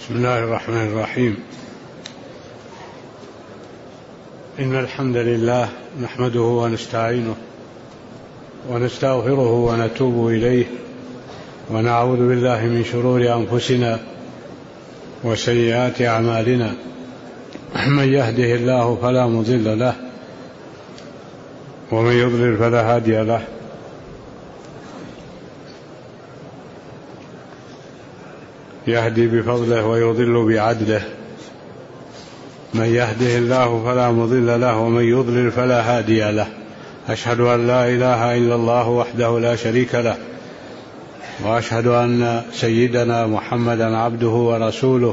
بسم الله الرحمن الرحيم. إن الحمد لله نحمده ونستعينه ونستغفره ونتوب إليه ونعوذ بالله من شرور أنفسنا وسيئات أعمالنا. من يهده الله فلا مضل له ومن يضلل فلا هادي له. يهدي بفضله ويضل بعدله. من يهده الله فلا مضل له ومن يضلل فلا هادي له. أشهد أن لا إله إلا الله وحده لا شريك له، وأشهد أن سيدنا محمدا عبده ورسوله،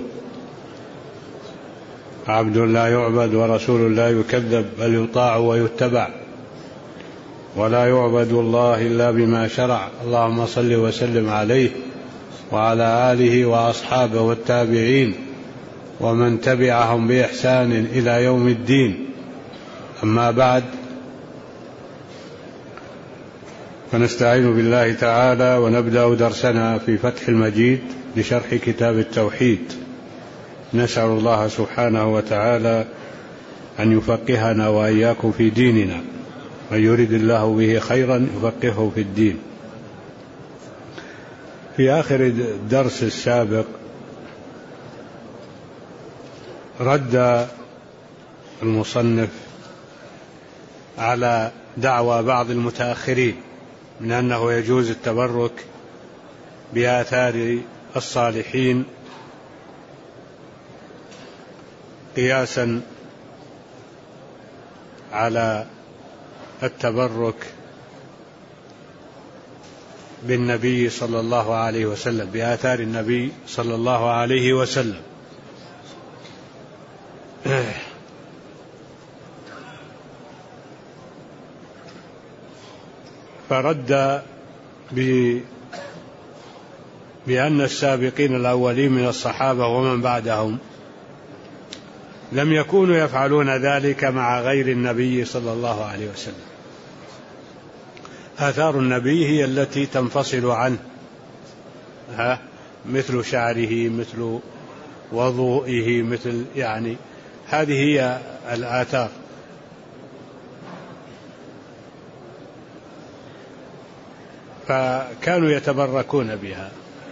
عبد لا يعبد ورسول لا يكذب، بل يطاع ويتبع، ولا يعبد الله إلا بما شرع. اللهم صل وسلم عليه وعلى آله وأصحابه والتابعين ومن تبعهم بإحسان إلى يوم الدين. أما بعد، فنستعين بالله تعالى ونبدأ درسنا في فتح المجيد لشرح كتاب التوحيد. نسأل الله سبحانه وتعالى أن يفقهنا وإياكم في ديننا، من يرد الله به خيرا يفقهه في الدين. في آخر الدرس السابق رد المصنف على دعوى بعض المتأخرين من أنه يجوز التبرك بآثار الصالحين قياسا على التبرك بالنبي صلى الله عليه وسلم، بآثار النبي صلى الله عليه وسلم. فرد بأن السابقين الأولين من الصحابة ومن بعدهم لم يكونوا يفعلون ذلك مع غير النبي صلى الله عليه وسلم. آثار النبي هي التي تنفصل عنه، مثل شعره، مثل وضوئه، مثل هذه هي الآثار. فكانوا يتبركون بها.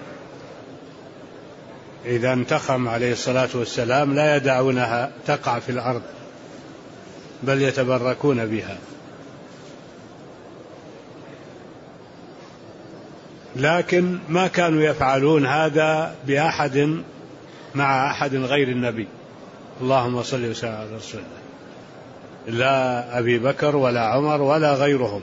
إذا انتخم عليه الصلاة والسلام لا يدعونها تقع في الأرض، بل يتبركون بها. لكن ما كانوا يفعلون هذا بأحد مع أحد غير النبي. اللهم صل وسلم على رسول الله. لا أبي بكر ولا عمر ولا غيرهم،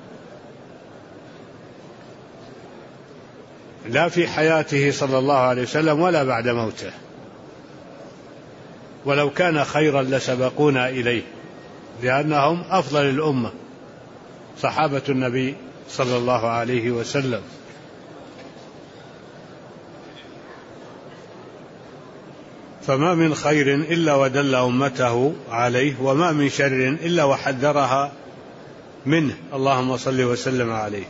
لا في حياته صلى الله عليه وسلم ولا بعد موته. ولو كان خيرا لسبقونا إليه، لأنهم أفضل الأمة، صحابة النبي صلى الله عليه وسلم. فما من خير إلا ودل أمته عليه، وما من شر إلا وحذرها منه. اللهم صل وسلم عليه.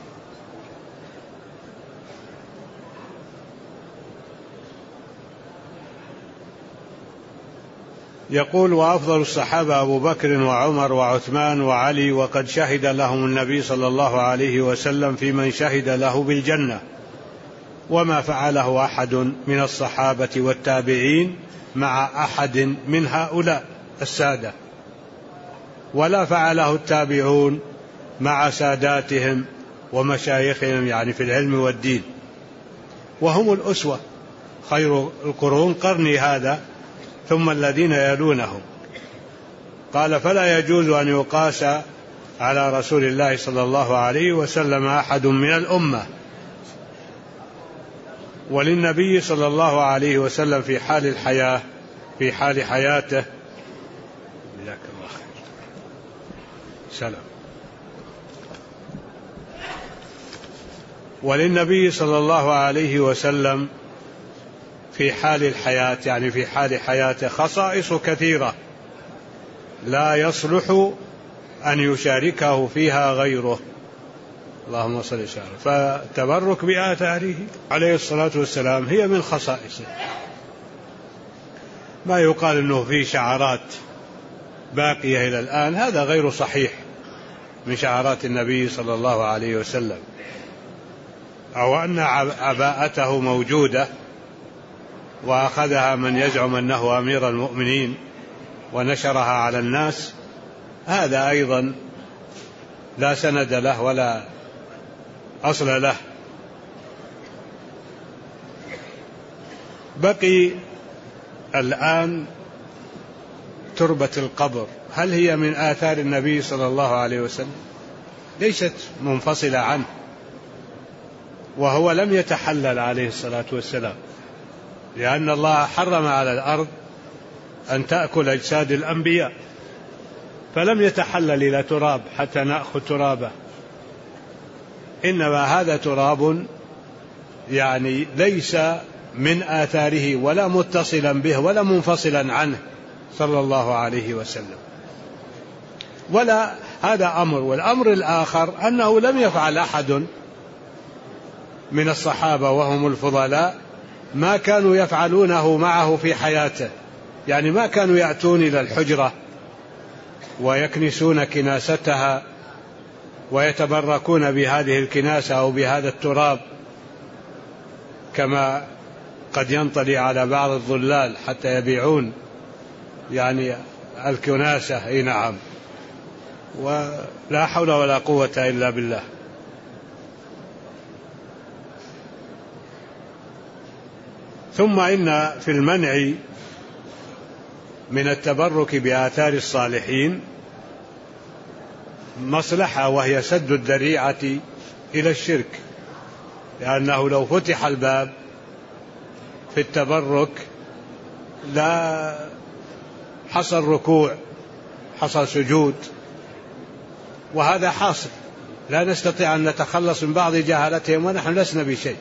يقول: وأفضل الصحابة أبو بكر وعمر وعثمان وعلي، وقد شهد لهم النبي صلى الله عليه وسلم في من شهد له بالجنة، وما فعله أحد من الصحابة والتابعين مع أحد من هؤلاء السادة، ولا فعله التابعون مع ساداتهم ومشايخهم في العلم والدين، وهم الأسوة. خير القرون قرني هذا ثم الذين يلونهم. قال: فلا يجوز أن يقاس على رسول الله صلى الله عليه وسلم أحد من الأمة. وللنبي صلى الله عليه وسلم في حال الحياة، في حال حياته، جزاك الله خير، سلام. وللنبي صلى الله عليه وسلم في حال الحياة، في حال حياته، خصائص كثيرة لا يصلح أن يشاركه فيها غيره. اللهم صل وسلم. فالتبرك بآثاره عليه الصلاة والسلام هي من خصائصه. ما يقال أنه في شعارات باقية إلى الآن، هذا غير صحيح من شعارات النبي صلى الله عليه وسلم، أو أن عباءته موجودة وأخذها من يزعم أنه أمير المؤمنين ونشرها على الناس، هذا أيضا لا سند له ولا أصل له. بقي الآن تربة القبر، هل هي من آثار النبي صلى الله عليه وسلم؟ ليست منفصلة عنه، وهو لم يتحلل عليه الصلاة والسلام، لأن الله حرم على الأرض أن تأكل أجساد الأنبياء، فلم يتحلل إلى تراب حتى نأخذ ترابه، إنما هذا تراب يعني ليس من آثاره ولا متصلا به ولا منفصلا عنه صلى الله عليه وسلم. ولا هذا أمر. والأمر الآخر أنه لم يفعل أحد من الصحابة وهم الفضلاء ما كانوا يفعلونه معه في حياته، يعني ما كانوا يأتون إلى الحجرة ويكنسون كناستها ويتبركون بهذه الكناسة أو بهذا التراب كما قد ينطلي على بعض الضلال حتى يبيعون يعني الكناسة. أي نعم، ولا حول ولا قوة إلا بالله. ثم إن في المنع من التبرك بآثار الصالحين مصلحة، وهي سد الذريعة إلى الشرك، لأنه لو فتح الباب في التبرك لا حصل ركوع، حصل سجود، وهذا حاصل. لا نستطيع أن نتخلص من بعض جهالتهم ونحن لسنا بشيء.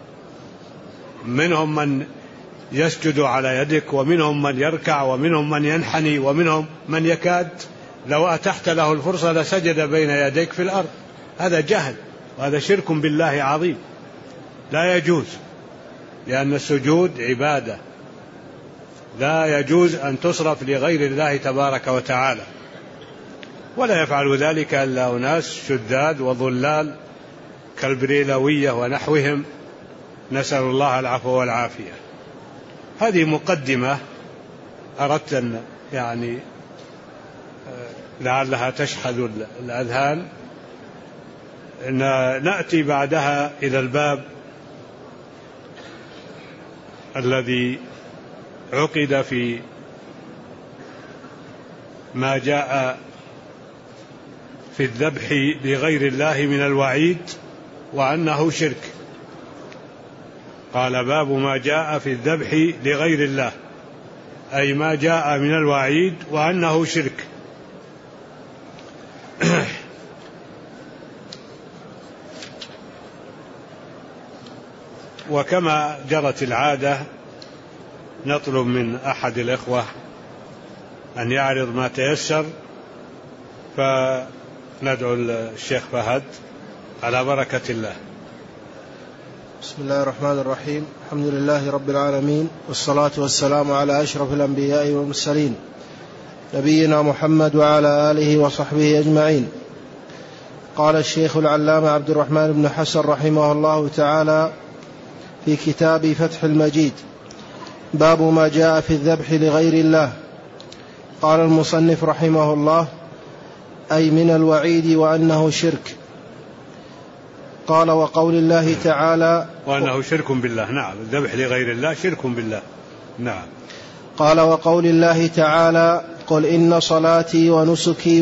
منهم من يسجد على يدك، ومنهم من يركع، ومنهم من ينحني، ومنهم من يكاد لو أتحت له الفرصة لسجد بين يديك في الأرض. هذا جهل، وهذا شرك بالله عظيم لا يجوز، لأن السجود عبادة لا يجوز أن تصرف لغير الله تبارك وتعالى، ولا يفعل ذلك إلا أناس شداد وضلال كالبريلوية ونحوهم، نسأل الله العفو والعافية. هذه مقدمة أردت أن يعني لعلها تشحذ الأذهان. نأتي بعدها إلى الباب الذي عقد في ما جاء في الذبح لغير الله من الوعيد وأنه شرك. قال: باب ما جاء في الذبح لغير الله، أي ما جاء من الوعيد وأنه شرك. وكما جرت العادة نطلب من أحد الإخوة أن يعرض ما تيسر، فندعو الشيخ فهد على بركة الله. بسم الله الرحمن الرحيم. الحمد لله رب العالمين، والصلاة والسلام على أشرف الأنبياء والمرسلين، نبينا محمد وعلى آله وصحبه أجمعين. قال الشيخ العلامة عبد الرحمن بن حسن رحمه الله تعالى في كتاب فتح المجيد: باب ما جاء في الذبح لغير الله. قال المصنف رحمه الله: أي من الوعيد وأنه شرك. قال: وقول الله تعالى وأنه شرك بالله. نعم، الذبح لغير الله شرك بالله. نعم. قال: وقول الله تعالى: قل إن صلاتي ونسكي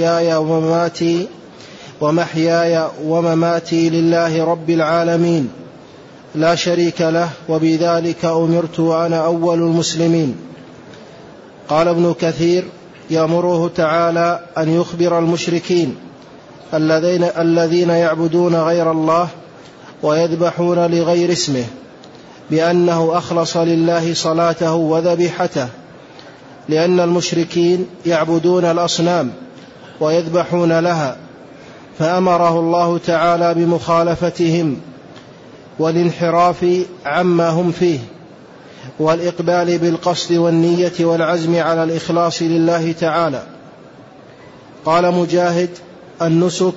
ومحياي ومماتي لله رب العالمين لا شريك له وبذلك أمرت وأنا أول المسلمين. قال ابن كثير: يأمره تعالى أن يخبر المشركين الذين يعبدون غير الله ويذبحون لغير اسمه بأنه أخلص لله صلاته وذبيحته، لأن المشركين يعبدون الأصنام ويذبحون لها، فأمره الله تعالى بمخالفتهم والانحراف عما هم فيه، والإقبال بالقصد والنية والعزم على الإخلاص لله تعالى. قال مجاهد: النسك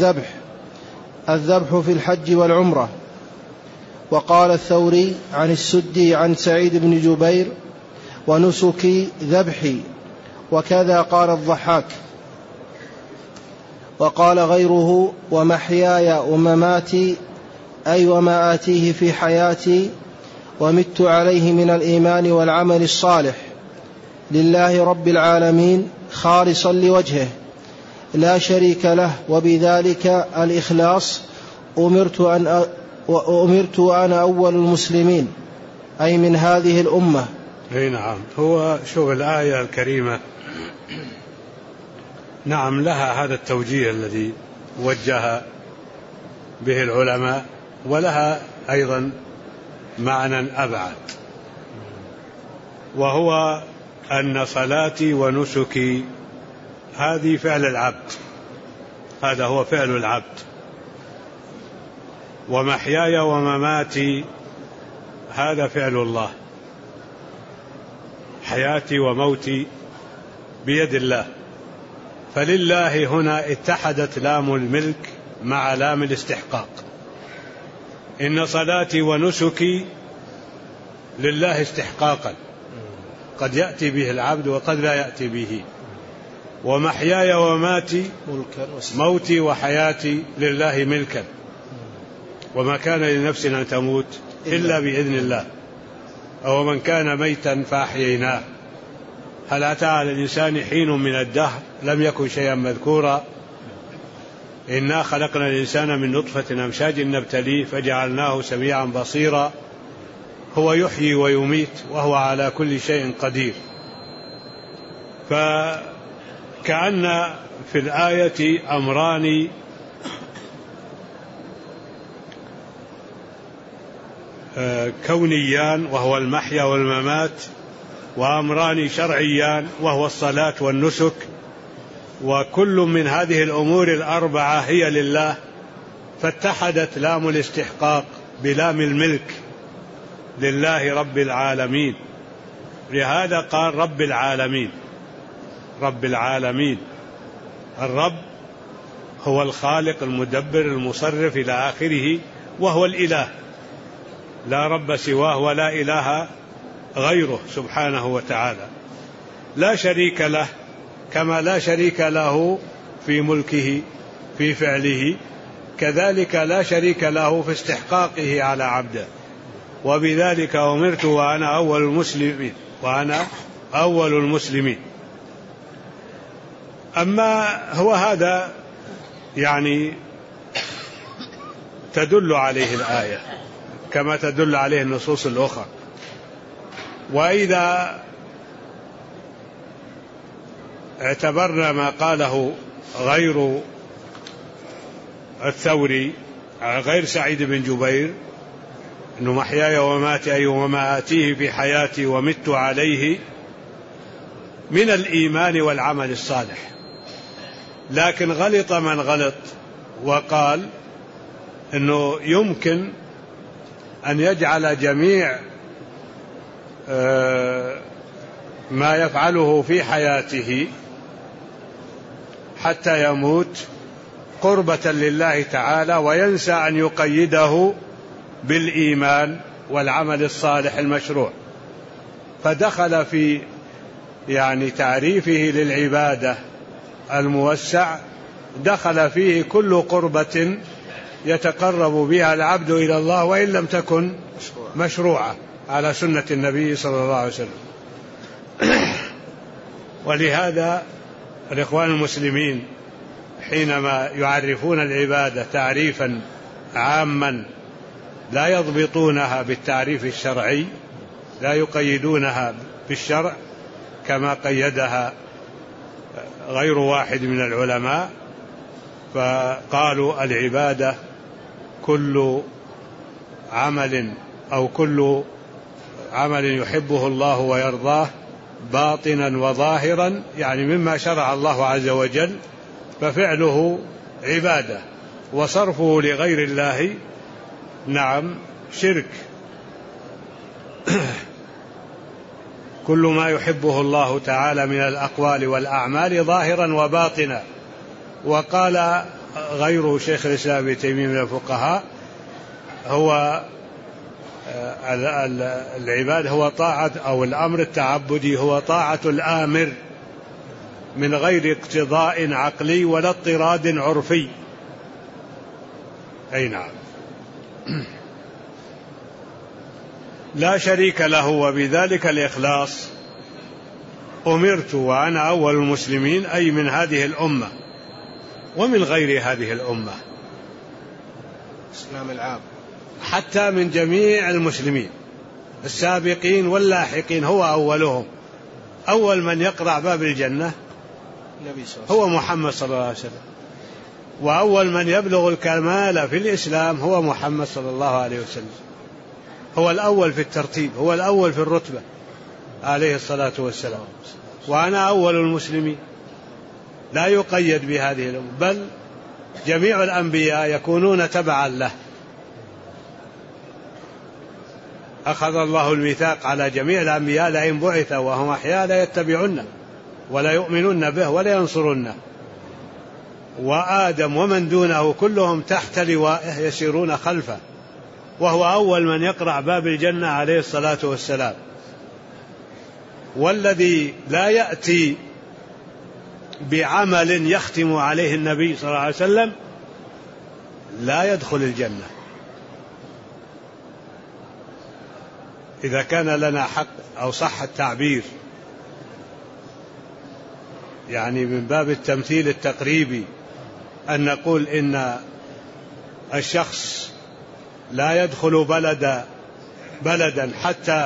الذبح في الحج والعمرة. وقال الثوري عن السدي عن سعيد بن جبير: ونسكي ذبحي. وكذا قال الضحاك. وقال غيره: ومحياي ومماتي أي وما آتيه في حياتي ومت عليه من الإيمان والعمل الصالح لله رب العالمين خالصا لوجهه لا شريك له، وبذلك الإخلاص أمرت وأنا أول المسلمين، أي من هذه الأمة. نعم. هو شوف الآية الكريمة، نعم، لها هذا التوجيه الذي وجه به العلماء، ولها أيضا معنى أبعد، وهو أن صلاتي ونسكي هذه فعل العبد، هذا هو فعل العبد، ومحياي ومماتي هذا فعل الله، حياتي وموتي بيد الله. فلله هنا اتحدت لام الملك مع لام الاستحقاق. إن صلاتي ونسكي لله استحقاقا، قد يأتي به العبد وقد لا يأتي به. ومحياي ومماتي موتي وحياتي لله ملكا، وما كان لنفس أن تموت إلا بإذن الله، أو من كان ميتا فأحييناه. هل أتى على الإنسان حين من الدهر لم يكن شيئا مذكورا؟ إنا خلقنا الإنسان من نطفة أمشاج نبتليه فجعلناه سميعا بصيرا. هو يحيي ويميت وهو على كل شيء قدير. فكأن في الآية أمران كونيان وهو المحيا والممات، وأمران شرعيان وهو الصلاة والنسك، وكل من هذه الأمور الأربعة هي لله، فاتحدت لام الاستحقاق بلام الملك لله رب العالمين. لهذا قال رب العالمين. رب العالمين، الرب هو الخالق المدبر المصرف إلى آخره، وهو الإله، لا رب سواه ولا إله غيره سبحانه وتعالى، لا شريك له، كما لا شريك له في ملكه في فعله، كذلك لا شريك له في استحقاقه على عبده. وبذلك أمرت وأنا أول المسلمين. أما هو هذا يعني تدل عليه الآية كما تدل عليه النصوص الأخرى. وإذا اعتبرنا ما قاله غير الثوري غير سعيد بن جبير، أنه محياي ومماتي أي وما آتيه في حياتي ومت عليه من الإيمان والعمل الصالح، لكن غلط من غلط وقال أنه يمكن أن يجعل جميع ما يفعله في حياته حتى يموت قربة لله تعالى، وينسى أن يقيده بالإيمان والعمل الصالح المشروع، فدخل في يعني تعريفه للعبادة الموسع، دخل فيه كل قربة يتقرب بها العبد إلى الله وإن لم تكن مشروعة على سنة النبي صلى الله عليه وسلم. ولهذا الإخوان المسلمين حينما يعرفون العبادة تعريفا عاما لا يضبطونها بالتعريف الشرعي، لا يقيدونها بالشرع كما قيدها غير واحد من العلماء، فقالوا العبادة كل عمل أو كل عمل يحبه الله ويرضاه باطنا وظاهرا، يعني مما شرع الله عز وجل، ففعله عبادة، وصرفه لغير الله نعم شرك. كل ما يحبه الله تعالى من الأقوال والأعمال ظاهرا وباطنا. وقال غيره شيخ الإسلام ابن تيمية من الفقهاء هو العباد هو طاعة، أو الأمر التعبدي هو طاعة الآمر من غير اقتضاء عقلي ولا اضطراد عرفي. أي نعم. لا شريك له، وبذلك الإخلاص أمرت وأنا أول المسلمين، أي من هذه الأمة ومن غير هذه الأمة، الإسلام العام، حتى من جميع المسلمين السابقين واللاحقين، هو أولهم. أول من يقرع باب الجنة هو محمد صلى الله عليه وسلم، وأول من يبلغ الكمال في الإسلام هو محمد صلى الله عليه وسلم. هو الأول في الترتيب، هو الأول في الرتبة عليه الصلاة والسلام. وأنا أول المسلمين، لا يقيد بهذه الأمة، بل جميع الأنبياء يكونون تبعا له. أخذ الله الميثاق على جميع الأنبياء لئن بعث وهم أحياء لا يتبعونه ولا يؤمنون به ولا ينصرونه. وآدم ومن دونه كلهم تحت لوائه يسيرون خلفه، وهو أول من يقرع باب الجنة عليه الصلاة والسلام. والذي لا يأتي بعمل يختم عليه النبي صلى الله عليه وسلم لا يدخل الجنة. إذا كان لنا حق، أو صح التعبير، يعني من باب التمثيل التقريبي، أن نقول إن الشخص لا يدخل بلدا حتى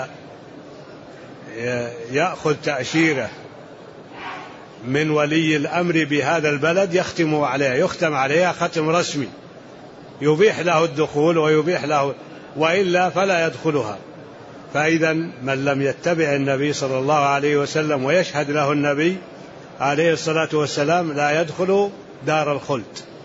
يأخذ تأشيرة من ولي الأمر بهذا البلد يختم عليها ختم رسمي يبيح له الدخول ويبيح له، وإلا فلا يدخلها. فإذا من لم يتبع النبي صلى الله عليه وسلم ويشهد له النبي عليه الصلاة والسلام لا يدخل دار الخلد،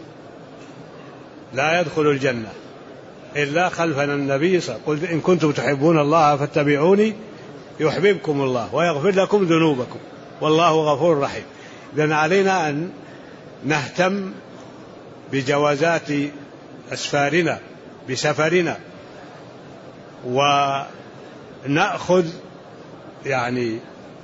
لا يدخل الجنة إلا خلفنا النبي صلى الله عليه وسلم. قل إن كنتم تحبون الله فاتبعوني يحببكم الله ويغفر لكم ذنوبكم والله غفور رحيم. إذن علينا أن نهتم بجوازات أسفارنا بسفرنا، ونأخذ يعني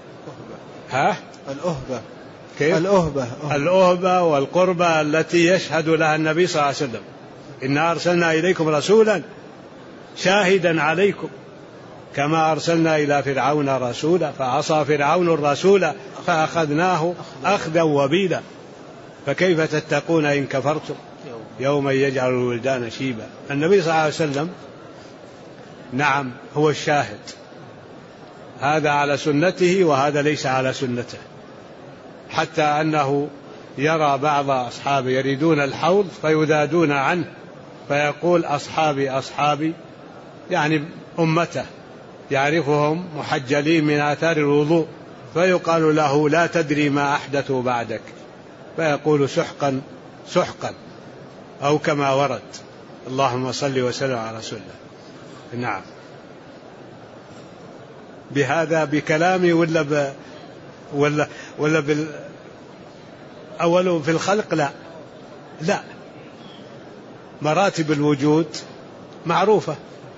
الأهبة، كيف؟ الأهبة والقربة التي يشهد لها النبي صلى الله عليه وسلم. إنا أرسلنا إليكم رسولا شاهدا عليكم كما أرسلنا إلى فرعون رسولا فعصى فرعون الرسول فأخذناه أخذا وبيلا فكيف تتقون إن كفرتم يوما يجعل الولدان شيبا. النبي صلى الله عليه وسلم نعم هو الشاهد، هذا على سنته وهذا ليس على سنته، حتى أنه يرى بعض أصحابه يريدون الحوض فيذادون عنه فيقول أصحابي أصحابي، يعني أمته يعرفهم محجلين من آثار الوضوء، فيقال له لا تدري ما أحدثوا بعدك، فيقول سحقا سحقا، أو كما ورد. اللهم صل وسلم على رسول الله. نعم. بهذا بكلامي ولا أول في الخلق؟ لا، مراتب الوجود معروفة.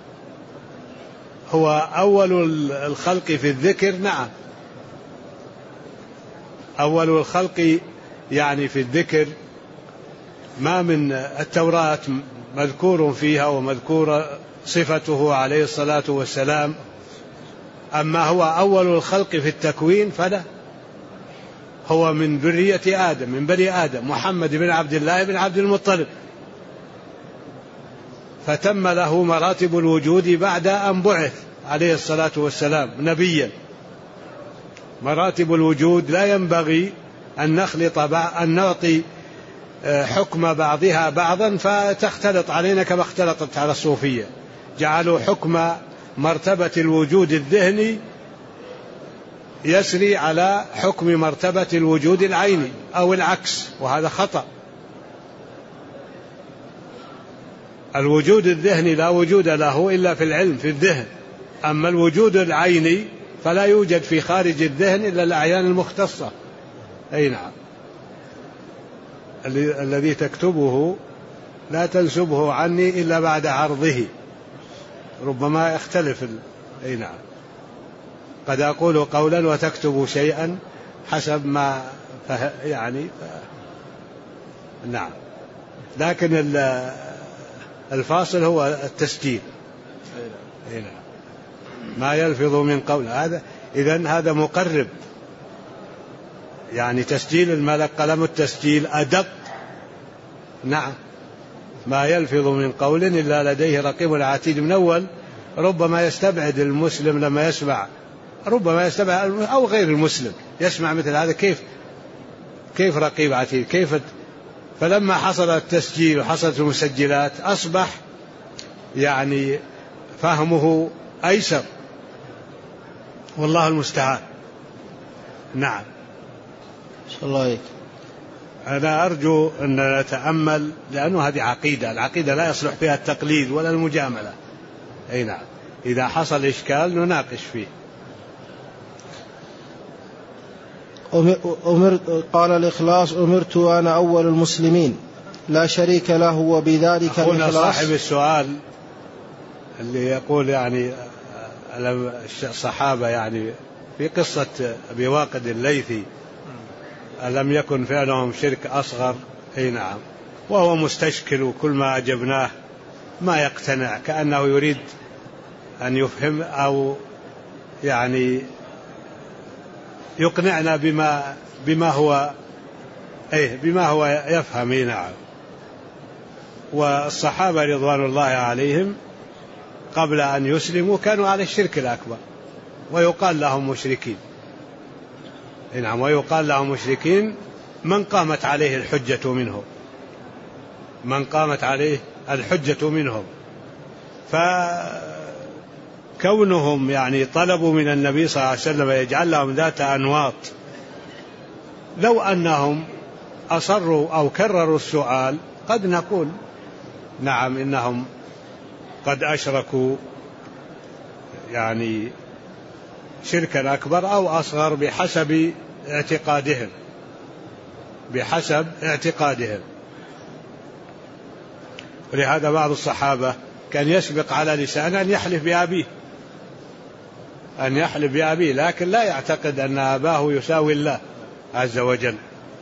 هو أول الخلق في الذكر، نعم أول الخلق يعني في الذكر، ما من التوراة مذكور فيها ومذكور صفته عليه الصلاة والسلام. أما هو أول الخلق في التكوين فلا، هو من ذرية آدم، من بني آدم، محمد بن عبد الله بن عبد المطلب، فتم له مراتب الوجود بعد أن بعث عليه الصلاة والسلام نبيا. مراتب الوجود لا ينبغي أن نعطي حكم بعضها بعضا فتختلط علينا كما اختلطت على الصوفية، جعلوا حكم مرتبة الوجود الذهني يسري على حكم مرتبة الوجود العيني أو العكس، وهذا خطأ. الوجود الذهني لا وجود له إلا في العلم في الذهن، أما الوجود العيني فلا يوجد في خارج الذهن إلا الأعيان المختصة. أي نعم، الذي تكتبه لا تنسبه عني إلا بعد عرضه، ربما يختلف أي نعم، قد أقول قولا وتكتب شيئا حسب ما نعم، لكن الفاصل هو التسجيل. أي نعم، ما يلفظ من قول هذا. إذن هذا مقرب، يعني تسجيل الملك قلم التسجيل أدق. نعم، ما يلفظ من قول إلا لديه رقيب عتيد. من أول ربما يستبعد المسلم لما يسمع، ربما يستبعد أو غير المسلم يسمع مثل هذا، كيف رقيب عتيد، كيف. فلما حصل التسجيل وحصلت المسجلات أصبح يعني فهمه أيسر، والله المستعان. نعم. الله عليك. أنا أرجو أن نتأمل، لأنه هذه عقيدة، العقيدة لا يصلح فيها التقليد ولا المجاملة. أي نعم، إذا حصل إشكال نناقش فيه. قال الإخلاص: أمرت وأنا أول المسلمين لا شريك له، وبذلك الإخلاص. صاحب السؤال اللي يقول يعني الصحابة يعني في قصة أبي واقد الليثي ألم يكن فعلهم شرك أصغر؟ أي نعم، وهو مستشكل وكل ما أجبناه ما يقتنع، كأنه يريد أن يفهم أو يعني يقنعنا بما هو يفهم. نعم. والصحابة رضوان الله عليهم قبل أن يسلموا كانوا على الشرك الأكبر، ويقال لهم مشركين. نعم، ويقال لهم مشركين من قامت عليه الحجة منهم، من قامت عليه الحجة منهم. فكونهم يعني طلبوا من النبي صلى الله عليه وسلم يجعل لهم ذات أنواط، لو أنهم أصروا أو كرروا السؤال قد نقول نعم إنهم قد أشركوا يعني شركا أكبر أو أصغر بحسب اعتقادهم. ولهذا بعض الصحابة كان يسبق على لسانه أن يحلف بأبيه، لكن لا يعتقد أن أباه يساوي الله عز وجل.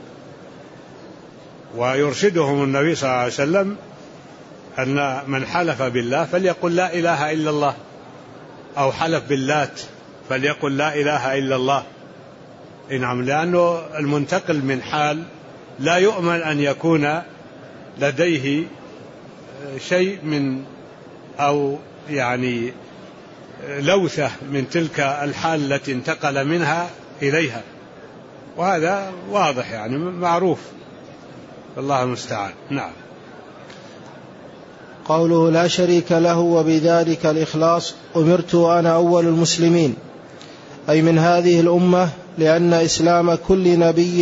ويرشدهم النبي صلى الله عليه وسلم أن من حلف بالله فليقل لا إله إلا الله، أو حلف باللات فليقل لا إله إلا الله. نعم، لأنه المنتقل من حال لا يؤمن أن يكون لديه شيء من أو يعني لوثة من تلك الحال التي انتقل منها إليها، وهذا واضح يعني معروف، الله المستعان. نعم. قوله لا شريك له وبذلك الإخلاص: أمرت وأنا أول المسلمين، أي من هذه الأمة، لأن إسلام كل نبي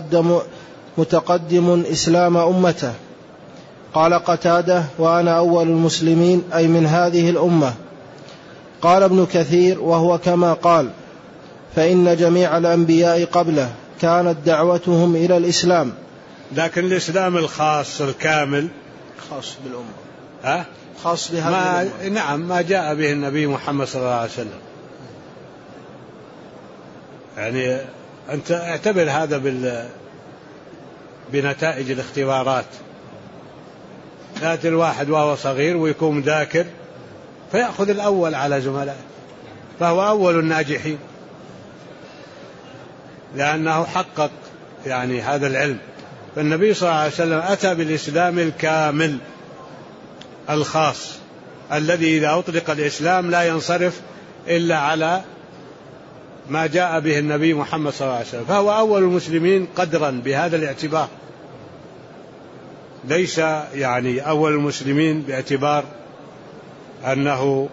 متقدم إسلام أمته. قال قتادة: وأنا أول المسلمين أي من هذه الأمة. قال ابن كثير: وهو كما قال، فإن جميع الأنبياء قبله كانت دعوتهم إلى الإسلام. لكن الإسلام الخاص الكامل خاص بالأمة، خاص بهذه الأمة. نعم، ما جاء به النبي محمد صلى الله عليه وسلم. يعني أنت اعتبر هذا بنتائج الاختبارات. يأتي الواحد وهو صغير ويكون ذاكر فيأخذ الأول على زملائه، فهو أول الناجحين لأنه حقق يعني هذا العلم. فالنبي صلى الله عليه وسلم أتى بالإسلام الكامل الخاص الذي إذا أطلق الإسلام لا ينصرف إلا على ما جاء به النبي محمد صلى الله عليه وسلم، فهو أول المسلمين قدرا بهذا الاعتبار، ليس يعني أول المسلمين باعتبار أنه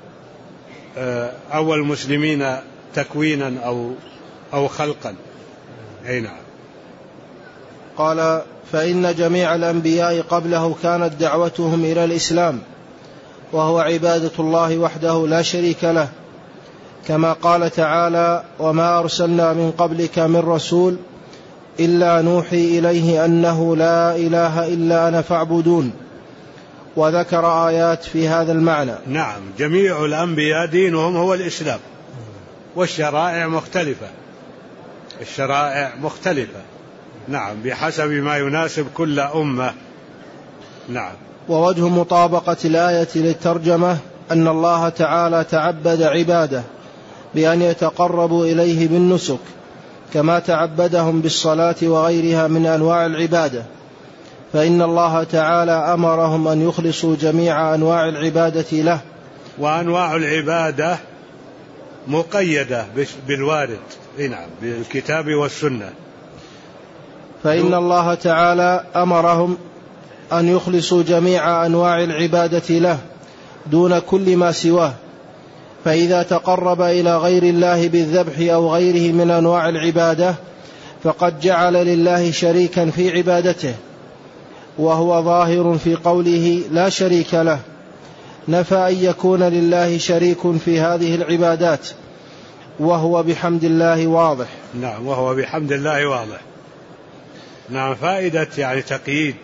أول المسلمين تكوينا أو خلقا. أي نعم. قال: فإن جميع الأنبياء قبله كانت دعوتهم إلى الإسلام، وهو عبادة الله وحده لا شريك له، كما قال تعالى: وما أرسلنا من قبلك من رسول إلا نوحي إليه أنه لا إله إلا أنا فاعبدون، وذكر آيات في هذا المعنى. نعم، جميع الأنبياء دينهم هو الإسلام، والشرائع مختلفة، الشرائع مختلفة، نعم، بحسب ما يناسب كل أمة. نعم. ووجه مطابقة الآية للترجمة أن الله تعالى تعبد عباده بأن يتقربوا إليه بالنسك كما تعبدهم بالصلاة وغيرها من أنواع العبادة، فإن الله تعالى أمرهم أن يخلصوا جميع أنواع العبادة له. وأنواع العبادة مقيدة بالوارد، نعم، بالكتاب والسنة. فإن الله تعالى أمرهم أن يخلصوا جميع أنواع العبادة له دون كل ما سواه، فإذا تقرب إلى غير الله بالذبح أو غيره من أنواع العبادة فقد جعل لله شريكا في عبادته، وهو ظاهر في قوله لا شريك له، نفى أن يكون لله شريك في هذه العبادات، وهو بحمد الله واضح. نعم، وهو بحمد الله واضح. نعم، فائدة يعني تقييد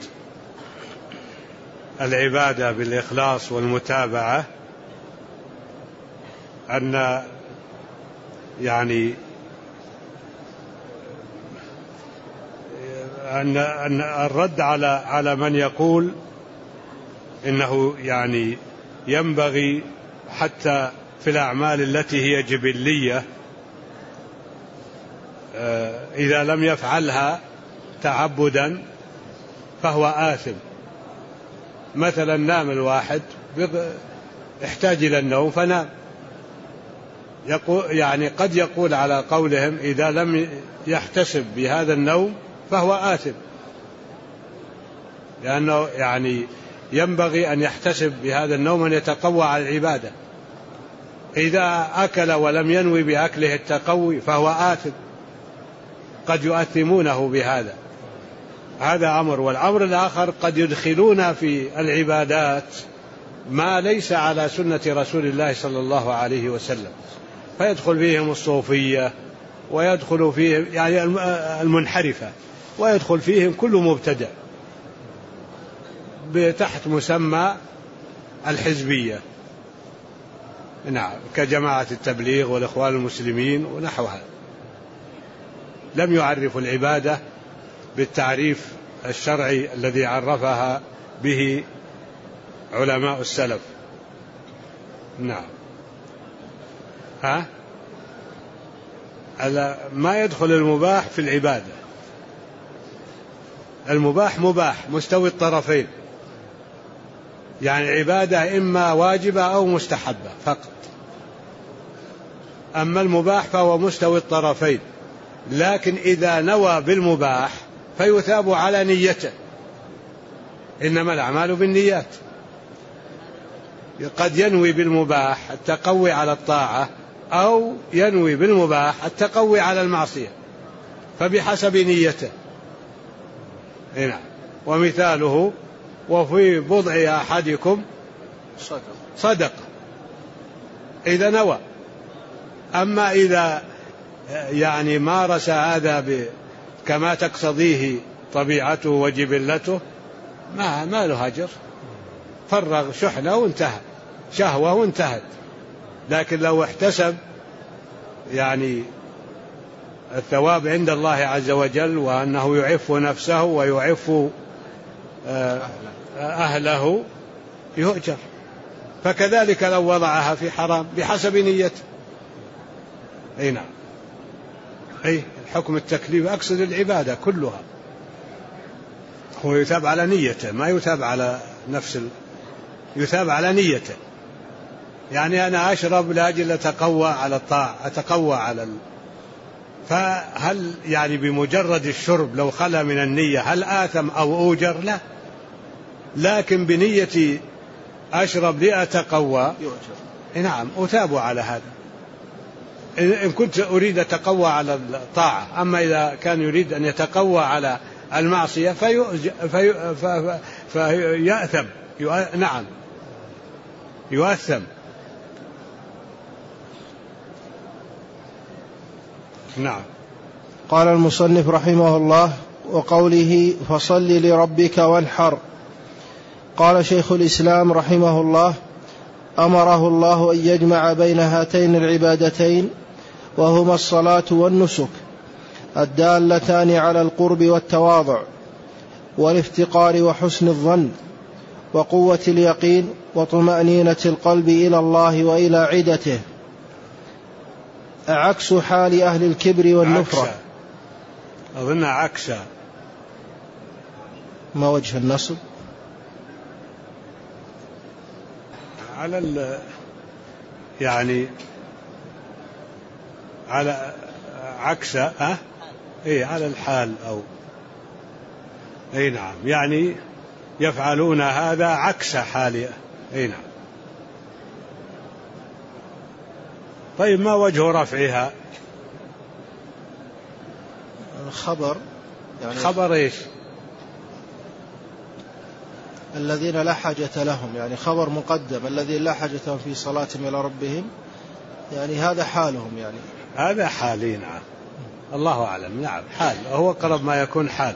العبادة بالإخلاص والمتابعة أن يعني أن الرد على من يقول إنه يعني ينبغي حتى في الأعمال التي هي جبلية إذا لم يفعلها تعبدا فهو آثم. مثلا نام الواحد، احتاج إلى النوم فنام، يعني قد يقول على قولهم إذا لم يحتسب بهذا النوم فهو آثم، لأنه يعني ينبغي أن يحتسب بهذا النوم أن يتقوى على العبادة. إذا أكل ولم ينوي بأكله التقوي فهو آثم، قد يؤثمونه بهذا. هذا أمر. والأمر الآخر قد يدخلون في العبادات ما ليس على سنة رسول الله صلى الله عليه وسلم، فيدخل فيهم الصوفية، ويدخل فيهم يعني المنحرفة، ويدخل فيهم كل مبتدع تحت مسمى الحزبية، نعم، كجماعة التبليغ والإخوان المسلمين ونحوها. لم يعرفوا العبادة بالتعريف الشرعي الذي عرفها به علماء السلف. نعم. ما يدخل المباح في العبادة. المباح مباح مستوي الطرفين، يعني عبادة إما واجبة أو مستحبة فقط. أما المباح فهو مستوي الطرفين، لكن إذا نوى بالمباح فيثاب على نيته، إنما الأعمال بالنيات. قد ينوي بالمباح التقوي على الطاعة، أو ينوي بالمباح التقوي على المعصية، فبحسب نيته. هنا ومثاله: وفي بضع أحدكم صدقة إذا نوى. أما إذا يعني مارس هذا كما تقتضيه طبيعته وجبلته ما له أجر، فرغ شحنه وانتهى، شهوة وانتهت. لكن لو احتسب يعني الثواب عند الله عز وجل، وأنه يعف نفسه ويعف أهله، يؤجر. فكذلك لو وضعها في حرام بحسب نيته. أي نعم، أي الحكم التكليف أقصد العبادة كلها، هو يثاب على نيته، ما يثاب على يثاب على نيته. يعني أنا أشرب لأجل أتقوى على الطاعة، أتقوى على فهل يعني بمجرد الشرب لو خلا من النية هل آثم أو أوجر؟ لا، لكن بنية أشرب لأتقوى نعم أثاب على هذا، إن كنت أريد أتقوى على الطاعة. أما إذا كان يريد أن يتقوى على المعصية فيأثم، نعم يؤثم. نعم. قال المصنف رحمه الله: وقوله فصل لربك وانحر. قال شيخ الإسلام رحمه الله: أمره الله أن يجمع بين هاتين العبادتين، وهما الصلاة والنسك، الدالتان على القرب والتواضع والافتقار وحسن الظن وقوة اليقين وطمأنينة القلب إلى الله وإلى عدته، عكس حال أهل الكبر والنفرة. أظن عكس. ما وجه النصب؟ على يعني على عكس على الحال أو نعم، يعني يفعلون هذا عكس حال نعم. طيب ما وجه رفعها؟ خبر، يعني خبر ايش؟ الذين لا حاجة لهم، يعني خبر مقدم، الذين لا حاجة في صلاتهم إلى ربهم، يعني هذا حالهم، يعني هذا حالي. نعم، الله أعلم. نعم، حال، هو قرب ما يكون حال.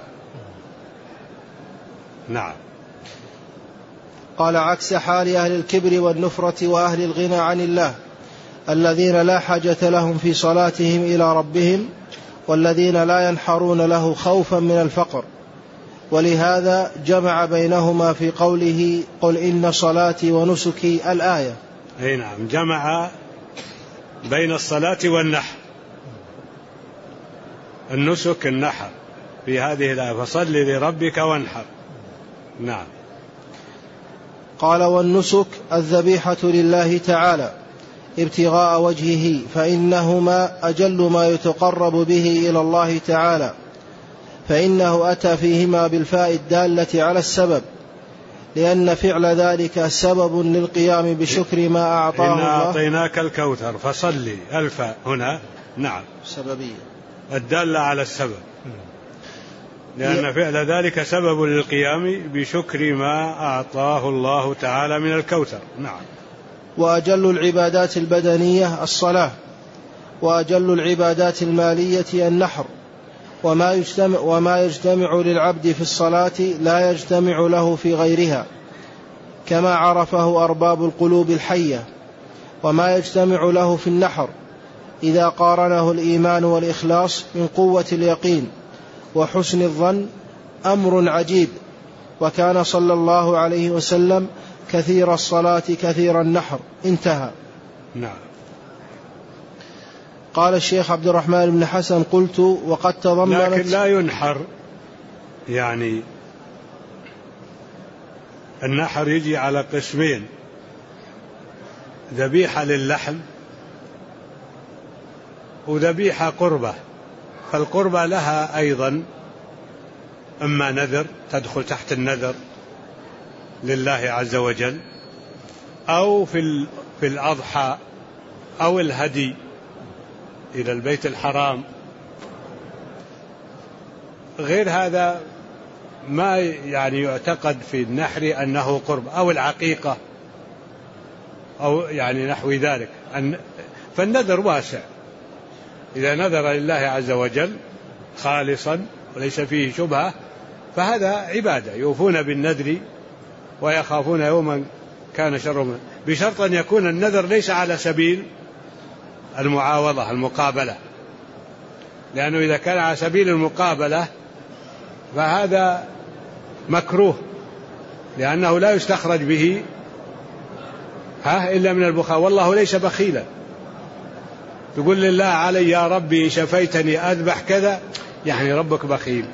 نعم. قال عكس حال أهل الكبر والنفرة وأهل الغنى عن الله، الذين لا حاجة لهم في صلاتهم إلى ربهم، والذين لا ينحرون له خوفا من الفقر. ولهذا جمع بينهما في قوله: قل إن صلاتي ونسكي، الآية. نعم، جمع بين الصلاة والنحر، النسك النحر في هذه الآية: فصل لربك وانحر. نعم. قال: والنسك الذبيحة لله تعالى ابتغاء وجهه، فإنهما أجل ما يتقرب به إلى الله تعالى، فإنه أتى فيهما بالفاء الدالة على السبب، لأن فعل ذلك سبب للقيام بشكر ما أعطاه الله. إنا أعطيناك الكوثر فصلي، الفاء هنا نعم سببية الدالة على السبب، لأن فعل ذلك سبب للقيام بشكر ما أعطاه الله تعالى من الكوثر. نعم. وأجل العبادات البدنية الصلاة، وأجل العبادات المالية النحر، وما يجتمع للعبد في الصلاة لا يجتمع له في غيرها، كما عرفه أرباب القلوب الحية. وما يجتمع له في النحر إذا قارنه الإيمان والإخلاص من قوة اليقين وحسن الظن أمر عجيب. وكان صلى الله عليه وسلم كثير الصلاة كثير النحر. انتهى. نعم. قال الشيخ عبد الرحمن بن حسن: قلت: وقد تضمنت، لكن لا ينحر، يعني النحر يجي على قسمين: ذبيحة للحم وذبيحة قربة. فالقربة لها أيضا أما نذر، تدخل تحت النذر لله عز وجل، أو في الأضحى أو الهدي إلى البيت الحرام. غير هذا ما يعني يعتقد في النحر أنه قرب، أو العقيقة أو يعني نحو ذلك. فالنذر واسع، إذا نذر لله عز وجل خالصا وليس فيه شبهة فهذا عبادة، يوفون بالنذر ويخافون يوما كان شره، بشرط أن يكون النذر ليس على سبيل المعاوضة المقابلة، لأنه إذا كان على سبيل المقابلة فهذا مكروه، لأنه لا يستخرج به إلا من البخل، والله ليس بخيلا. تقول لله علي يا ربي إن شفيتني أذبح كذا، يعني ربك بخيل.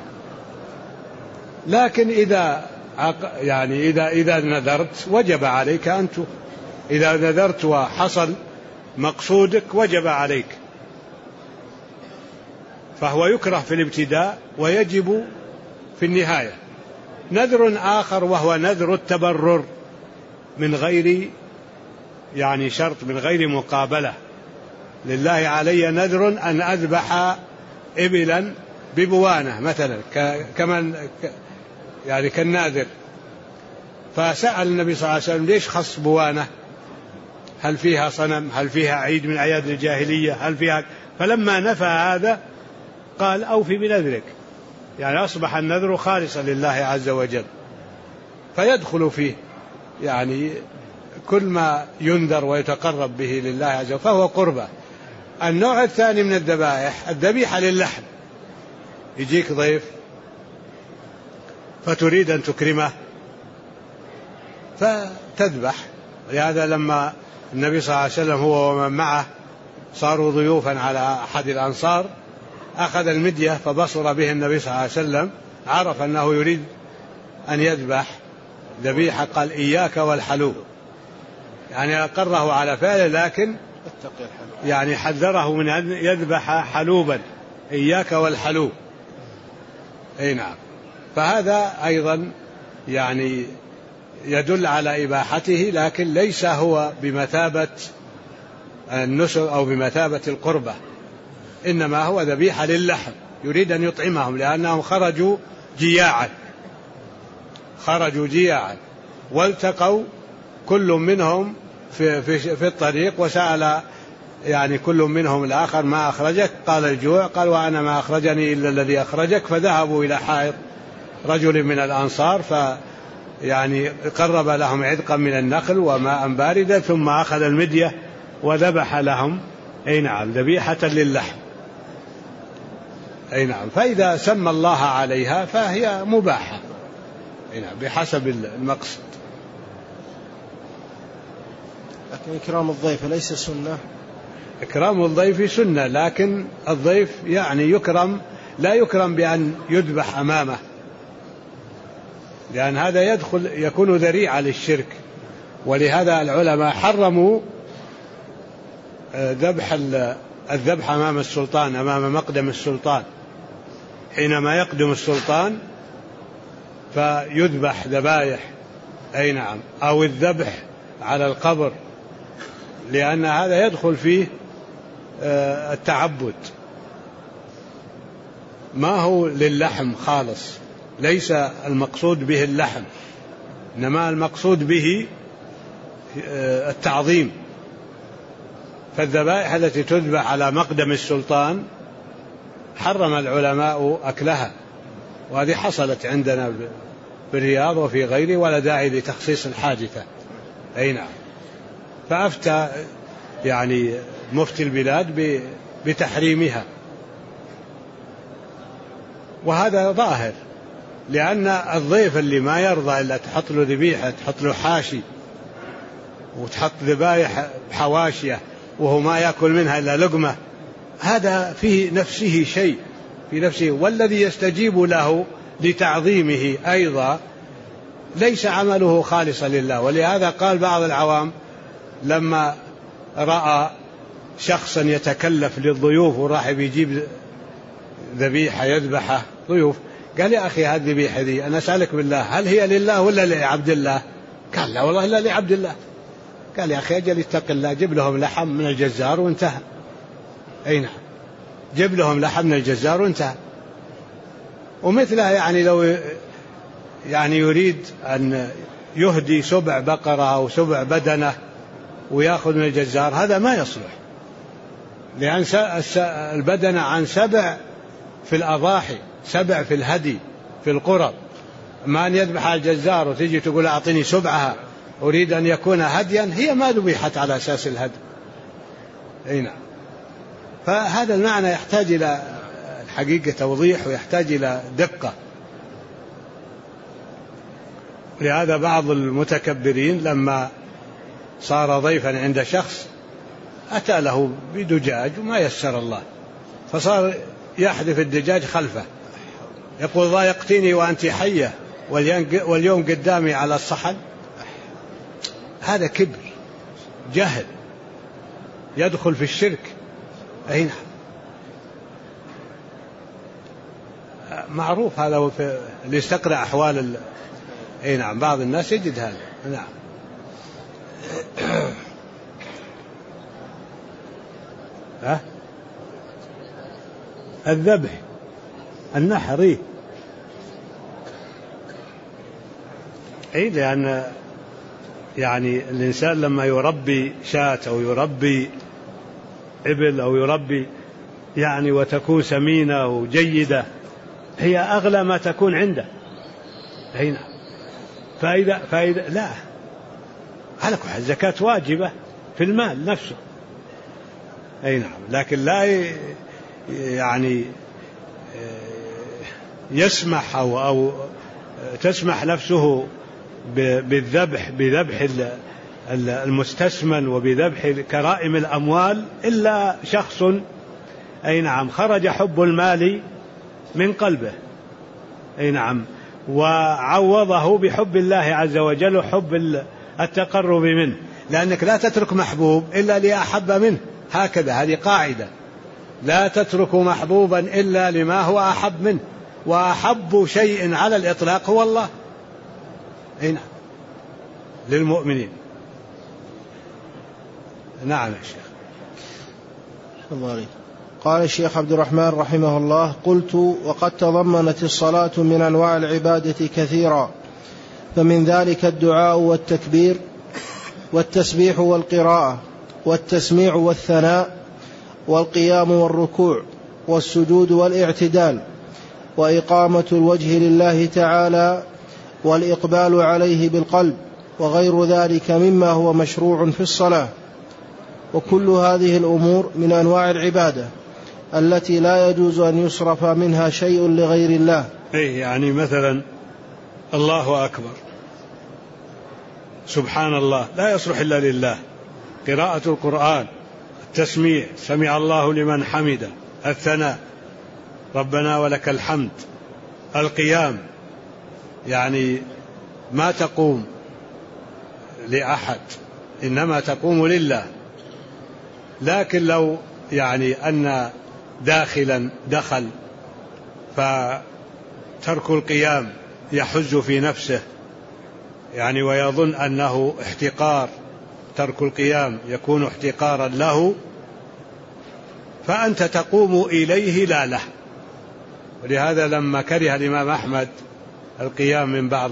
لكن إذا نذرت وجب عليك أنت، إذا نذرت وحصل مقصودك وجب عليك، فهو يكره في الابتداء ويجب في النهاية. نذر آخر وهو نذر التبرر من غير يعني شرط، من غير مقابلة. لله علي نذر أن أذبح إبلا ببوانة مثلا، كمن يعني كالناذر. فسأل النبي صلى الله عليه وسلم: ليش خص بوانة؟ هل فيها صنم؟ هل فيها عيد من أعياد الجاهلية؟ هل فيها؟ فلما نفى هذا قال أوفي بنذرك، يعني أصبح النذر خالصا لله عز وجل، فيدخل فيه يعني كل ما ينذر ويتقرب به لله عز وجل فهو قربة. النوع الثاني من الذبائح الذبيحة للحم، يجيك ضيف فتريد أن تكرمه فتذبح. لهذا لما النبي صلى الله عليه وسلم هو ومن معه صاروا ضيوفا على أحد الأنصار، أخذ المدية فبصر به النبي صلى الله عليه وسلم، عرف أنه يريد أن يذبح ذبيحة، قال إياك والحلوب، يعني أقره على فعله لكن يعني حذره من أن يذبح حلوبا، إياك والحلوب. أي نعم. فهذا أيضا يعني يدل على إباحته، لكن ليس هو بمثابة النسك أو بمثابة القربة، إنما هو ذبيحة للحم، يريد أن يطعمهم لأنهم خرجوا جياعا والتقوا كل منهم في الطريق، وسأل يعني كل منهم الآخر ما أخرجك؟ قال الجوع. قال وأنا ما أخرجني إلا الذي أخرجك. فذهبوا إلى حائط رجل من الأنصار يعني قرب لهم عذقا من النخل وماء باردا، ثم أخذ المدية وذبح لهم. أي نعم، ذبيحة للحم. أي نعم. فإذا سمى الله عليها فهي مباحة، أي نعم، بحسب المقصد. لكن إكرام الضيف ليس سنة. إكرام الضيف سنة، لكن الضيف يعني يكرم، لا يكرم بأن يذبح أمامه، لأن هذا يكون ذريعة للشرك. ولهذا العلماء حرموا الذبح أمام السلطان، أمام مقدم السلطان. حينما يقدم السلطان فيذبح ذبائح، أي نعم، أو الذبح على القبر، لأن هذا يدخل فيه التعبد، ما هو للحم خالص، ليس المقصود به اللحم، إنما المقصود به التعظيم. فالذبائح التي تذبح على مقدم السلطان حرم العلماء أكلها، وهذه حصلت عندنا بالرياض وفي غيره، ولا داعي لتخصيص الحادثة. أي نعم. فأفتى يعني مفتي البلاد بتحريمها، وهذا ظاهر، لأن الضيف اللي ما يرضى إلا تحط له ذبيحة، تحط له حاشي وتحط ذبائح بحواشية وهو ما يأكل منها إلا لقمة، هذا في نفسه شيء، في نفسه. والذي يستجيب له لتعظيمه أيضا ليس عمله خالصا لله. ولهذا قال بعض العوام لما رأى شخصا يتكلف للضيوف وراح بيجيب ذبيحة يذبحها ضيوف، قال يا أخي هذه الذبيحة دي أنا أسألك بالله هل هي لله ولا لعبد الله؟ قال لا والله إلا لعبد الله. قال يا أخي أجل اتق الله، جيب لهم لحم من الجزار وانتهى. أي نعم، جيب لهم لحم من الجزار وانتهى. ومثلها يعني لو يعني يريد أن يهدي سبع بقرة أو سبع بدنة ويأخذ من الجزار، هذا ما يصلح، لأن البدنة عن 7 في الأضاحي، 7 في الهدي في القرب، ما أن يذبح على الجزار وتجي تقول أعطني 7 أريد أن يكون هديا، هي ما ذبحت على أساس الهدي. أي نعم. فهذا المعنى يحتاج إلى الحقيقة توضيح ويحتاج إلى دقة. لهذا بعض المتكبرين لما صار ضيفا عند شخص أتى له بدجاج وما يسر الله، فصار يحذف الدجاج خلفه، يقول ضايقتني وأنت حية واليوم قدامي على الصحن. هذا كبر، جهل، يدخل في الشرك. أي نعم، معروف هذا اللي يستقرأ أحوال أي نعم بعض الناس يجد هذا. نعم. الذبح النحر، لأن يعني الإنسان لما يربي شاة أو يربي إبل أو يربي يعني وتكون سمينة وجيدة هي أغلى ما تكون عنده. هنا فإذا لا، على كل حال الزكاة واجبة في المال نفسه. أي نعم، لكن لا يعني يسمح أو تسمح نفسه بذبح المستثمن وبذبح كرائم الأموال إلا شخص أي نعم خرج حب المال من قلبه، أي نعم، وعوضه بحب الله عز وجل وحب التقرب منه، لأنك لا تترك محبوب إلا لأحب منه، هكذا هذه قاعدة، لا تترك محبوبا إلا لما هو أحب منه، وأحب شيء على الإطلاق هو الله، أي نعم، للمؤمنين. نعم يا شيخ. الله. قال الشيخ عبد الرحمن رحمه الله: قلت: وقد تضمنت الصلاة من أنواع العبادة كثيرا، فمن ذلك الدعاء والتكبير والتسبيح والقراءة والتسميع والثناء والقيام والركوع والسجود والاعتدال وإقامة الوجه لله تعالى والإقبال عليه بالقلب وغير ذلك مما هو مشروع في الصلاة. وكل هذه الأمور من أنواع العبادة التي لا يجوز أن يصرف منها شيء لغير الله. يعني مثلا الله أكبر، سبحان الله، لا يصلح إلا لله. قراءة القرآن، التسميع، سمع الله لمن حمده، الثناء، ربنا ولك الحمد، القيام، يعني ما تقوم لأحد إنما تقوم لله. لكن لو يعني أن داخلا دخل فترك القيام يحز في نفسه يعني ويظن أنه احتقار، ترك القيام يكون احتقارا له، فأنت تقوم إليه لا له. ولهذا لما كره الإمام أحمد القيام من بعض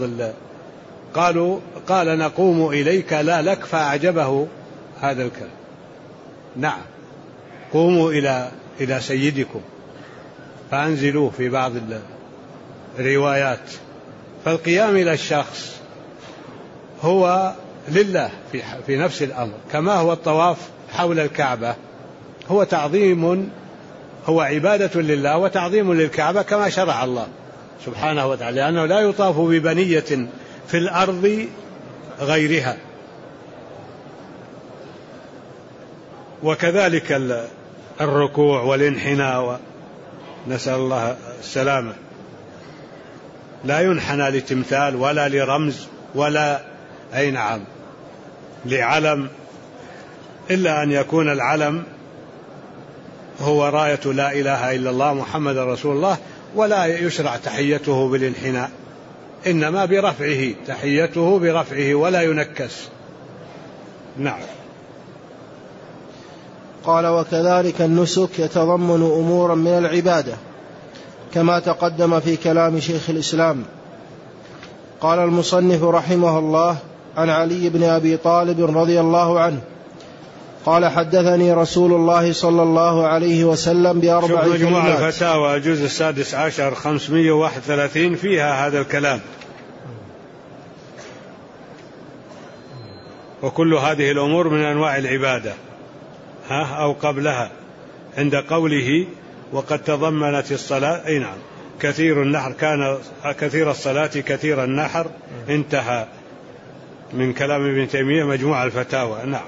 قال نقوم إليك لا لك، فأعجبه هذا الكلام. نعم، قوموا إلى سيدكم فأنزلوه في بعض الروايات. فالقيام إلى الشخص هو لله في نفس الأمر، كما هو الطواف حول الكعبة هو تعظيم، هو عبادة لله وتعظيم للكعبة كما شرع الله سبحانه وتعالى، لأنه لا يطاف ببنية في الأرض غيرها. وكذلك الركوع والانحناء، نسأل الله السلامة، لا ينحنى لتمثال ولا لرمز ولا أي نعم لعلم، إلا أن يكون العلم هو راية لا إله إلا الله محمد رسول الله، ولا يشرع تحيته بالانحناء، إنما برفعه، تحيته برفعه ولا ينكس. نعم. قال: وكذلك النسك يتضمن أمورا من العبادة كما تقدم في كلام شيخ الإسلام. قال المصنف رحمه الله: عن علي بن أبي طالب رضي الله عنه قال: حدثني رسول الله صلى الله عليه وسلم بأربع كلمات. مجموع الفتاوى الجزء 16 531 فيها هذا الكلام. وكل هذه الأمور من أنواع العبادة أو قبلها عند قوله: وقد تضمنت الصلاة، أي نعم، كثير النحر كان كثير الصلاة كثير النحر، انتهى من كلام ابن تيمية مجموع الفتاوى. نعم.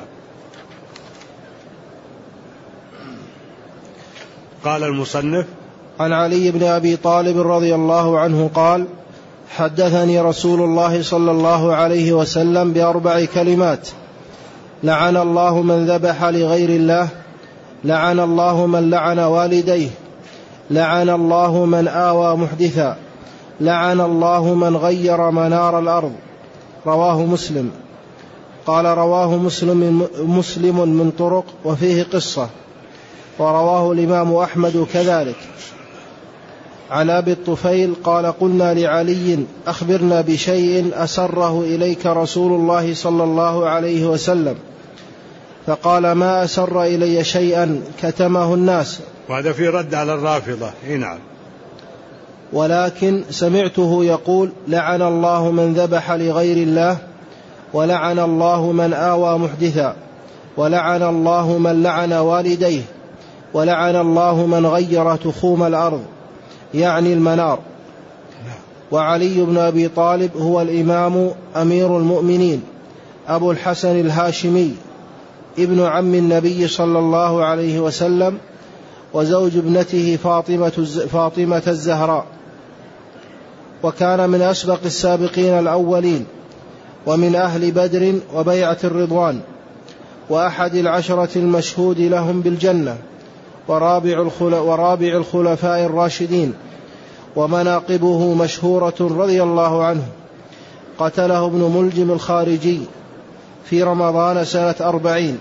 قال المصنف: عن علي بن أبي طالب رضي الله عنه قال: حدثني رسول الله صلى الله عليه وسلم بأربع كلمات: لعن الله من ذبح لغير الله، لعن الله من لعن والديه، لعن الله من آوى محدثا، لعن الله من غير منار الأرض. رواه مسلم. قال: رواه مسلم من طرق وفيه قصة، ورواه الإمام أحمد كذلك. عن أبي الطفيل قال: قلنا لعلي: أخبرنا بشيء أسره إليك رسول الله صلى الله عليه وسلم، فقال ما أسر إلي شيئا كتمه الناس. وهذا في رد على الرافضة. نعم. ولكن سمعته يقول لعن الله من ذبح لغير الله، ولعن الله من آوى محدثا، ولعن الله من لعن والديه، ولعن الله من غير تخوم الأرض، يعني المنار. وعلي بن أبي طالب هو الإمام أمير المؤمنين أبو الحسن الهاشمي ابن عم النبي صلى الله عليه وسلم، وزوج ابنته فاطمة الزهراء، وكان من أسبق السابقين الأولين، ومن أهل بدر وبيعة الرضوان، وأحد العشرة المشهود لهم بالجنة، ورابع الخلفاء الراشدين، ومناقبه مشهورة رضي الله عنه. قتله ابن ملجم الخارجي في رمضان سنة 40.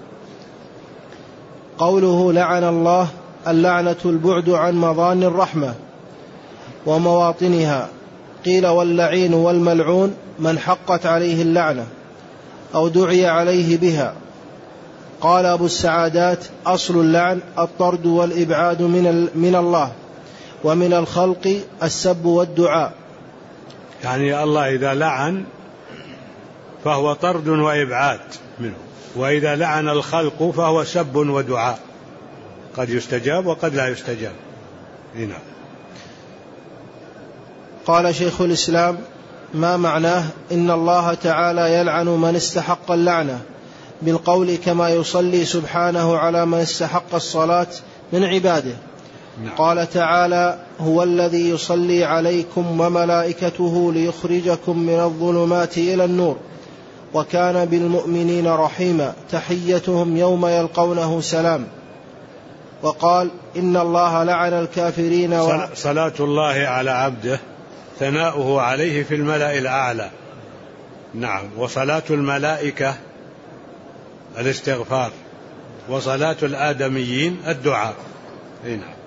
قوله لعن الله، اللعنة البعد عن مضان الرحمة ومواطنها. قيل واللعين والملعون من حقت عليه اللعنة أو دعي عليه بها. قال أبو السعادات أصل اللعن الطرد والإبعاد من الله ومن الخلق السب والدعاء. يعني الله إذا لعن فهو طرد وإبعاد منه، وإذا لعن الخلق فهو سب ودعاء، قد يستجاب وقد لا يستجاب. هنا قال شيخ الإسلام ما معناه إن الله تعالى يلعن من استحق اللعنة بالقول كما يصلي سبحانه على من استحق الصلاة من عباده. قال تعالى هو الذي يصلي عليكم وملائكته ليخرجكم من الظلمات إلى النور وكان بالمؤمنين رحيما تحيتهم يوم يلقونه سلام. وقال إن الله لعن الكافرين صلاة الله على عبده ثناؤه عليه في الملأ الأعلى. نعم. وصلاة الملائكة الاستغفار، وصلاة الآدميين الدعاء. نعم.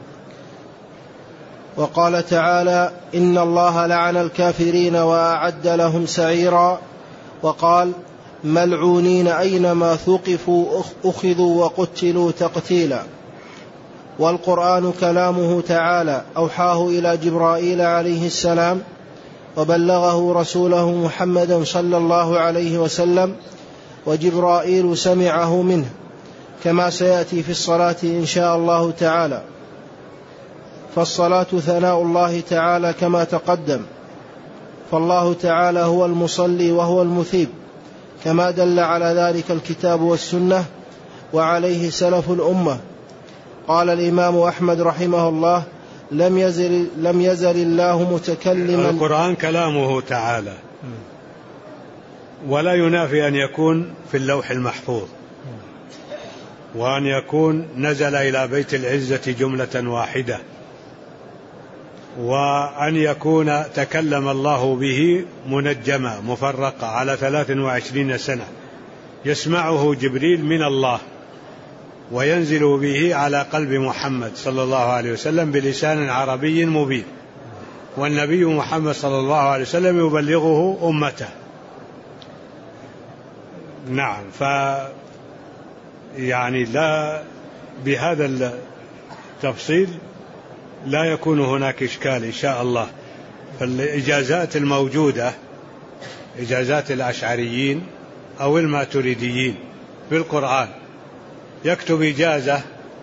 وقال تعالى إن الله لعن الكافرين وأعد لهم سعيرا. وقال ملعونين أينما ثقفوا أخذوا وقتلوا تقتيلا. والقرآن كلامه تعالى أوحاه إلى جبرائيل عليه السلام وبلغه رسوله محمدا صلى الله عليه وسلم، وجبرائيل سمعه منه كما سيأتي في الصلاة إن شاء الله تعالى. فالصلاة ثناء الله تعالى كما تقدم، فالله تعالى هو المصلي وهو المثيب كما دل على ذلك الكتاب والسنة وعليه سلف الأمة. قال الإمام أحمد رحمه الله لم يزل الله متكلما. القرآن كلامه تعالى ولا ينافي أن يكون في اللوح المحفوظ، وأن يكون نزل إلى بيت العزة جملة واحدة، وأن يكون تكلم الله به منجما مفرقة على 23 سنة يسمعه جبريل من الله وينزل به على قلب محمد صلى الله عليه وسلم بلسان عربي مبين، والنبي محمد صلى الله عليه وسلم يبلغه أمته. نعم. يعني لا بهذا التفصيل لا يكون هناك إشكال إن شاء الله. فالإجازات الموجودة إجازات الأشعريين أو الماتريديين بالقرآن، يكتب إجازة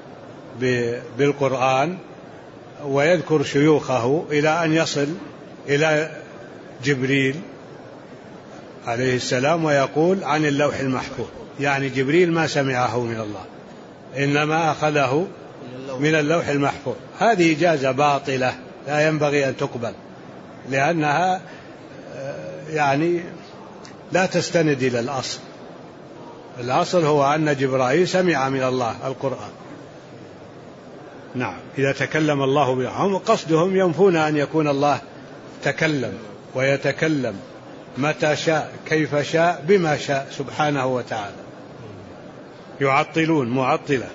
بالقرآن ويذكر شيوخه إلى أن يصل إلى جبريل عليه السلام ويقول عن اللوح المحفوظ، يعني جبريل ما سمعه من الله إنما أخذه من اللوح المحفوظ. هذه إجازة باطلة لا ينبغي أن تقبل، لأنها يعني لا تستند إلى الأصل. الأصل هو أن جبرائيل سمع من الله القرآن. نعم. إذا تكلم الله بهم قصدهم ينفون أن يكون الله تكلم، ويتكلم متى شاء كيف شاء بما شاء سبحانه وتعالى. يعطلون معطلة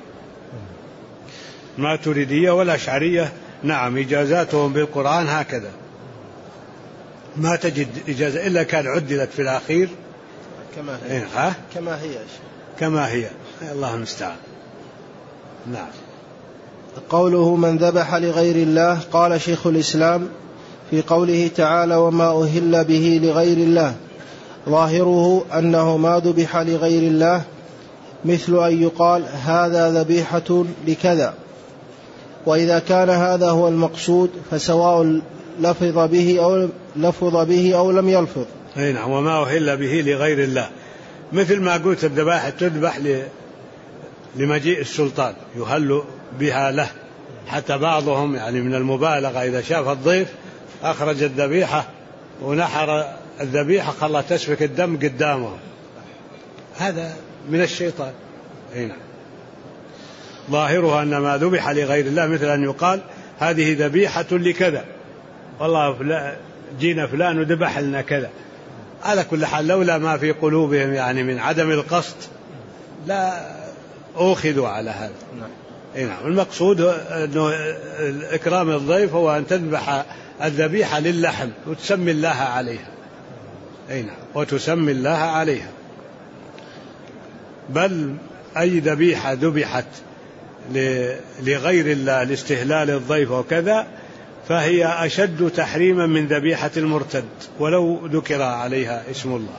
ماتريدية والأشعرية. نعم. إجازاتهم بالقرآن هكذا، ما تجد إجازة إلا كان عدلت في الأخير كما هي كما هي. الله المستعان. نعم. قوله من ذبح لغير الله، قال شيخ الإسلام في قوله تعالى وما أهل به لغير الله، ظاهره أنه ما ذبح لغير الله، مثل أن يقال هذا ذبيحة لكذا. وإذا كان هذا هو المقصود فسواء لفظ به أو لم يلفظ. نعم. وما أهل به لغير الله، مثل ما قلت الذبائح تذبح لمجيء السلطان يهل بها له، حتى بعضهم يعني من المبالغة إذا شاف الضيف أخرج الذبيحة ونحر الذبيحة خلى تسفك الدم قدامه، هذا من الشيطان. نعم. ظاهرها أن ما ذبح لغير الله، مثل أن يقال هذه ذبيحة لكذا، والله جينا فلان وذبح لنا كذا. على كل حال لولا ما في قلوبهم يعني من عدم القصد لا أخذوا على هذا. نعم. المقصود أنه إكرام الضيف هو أن تذبح الذبيحة للحم وتسمي الله عليها. نعم. وتسمي الله عليها. بل أي ذبيحة ذبحت لغير الله لاستهلال الضيف وكذا فهي أشد تحريما من ذبيحة المرتد ولو ذكر عليها اسم الله.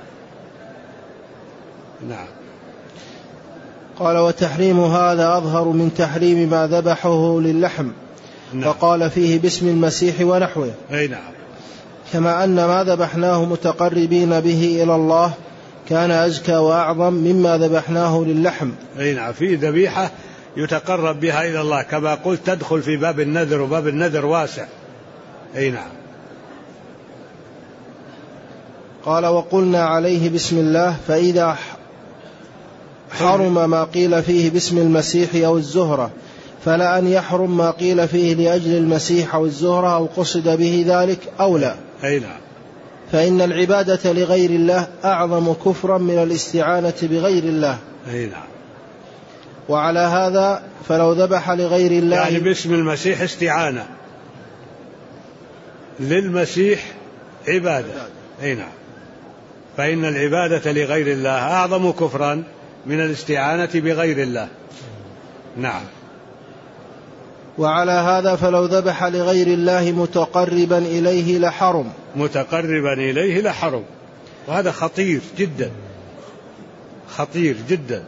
نعم. قال وتحريم هذا أظهر من تحريم ما ذبحه للحم. نعم. فقال فيه باسم المسيح ونحوه. نعم. كما أن ما ذبحناه متقربين به إلى الله كان أزكى وأعظم مما ذبحناه للحم. نعم. في ذبيحة يتقرب بها إلى الله كما قلت تدخل في باب النذر، وباب النذر واسع. نعم. قال وقلنا عليه بسم الله، فإذا حرم ما قيل فيه باسم المسيح أو الزهرة فلا أن يحرم ما قيل فيه لأجل المسيح أو الزهرة أو قصد به ذلك أولى. نعم. فإن العبادة لغير الله أعظم كفرا من الاستعانة بغير الله. نعم. وعلى هذا فلو ذبح لغير الله يعني باسم المسيح استعانة، للمسيح عبادة. نعم. فإن العبادة لغير الله أعظم كفرا من الاستعانة بغير الله. نعم. وعلى هذا فلو ذبح لغير الله متقربا إليه لحرم. متقربا إليه لحرم، وهذا خطير جدا، خطير جدا.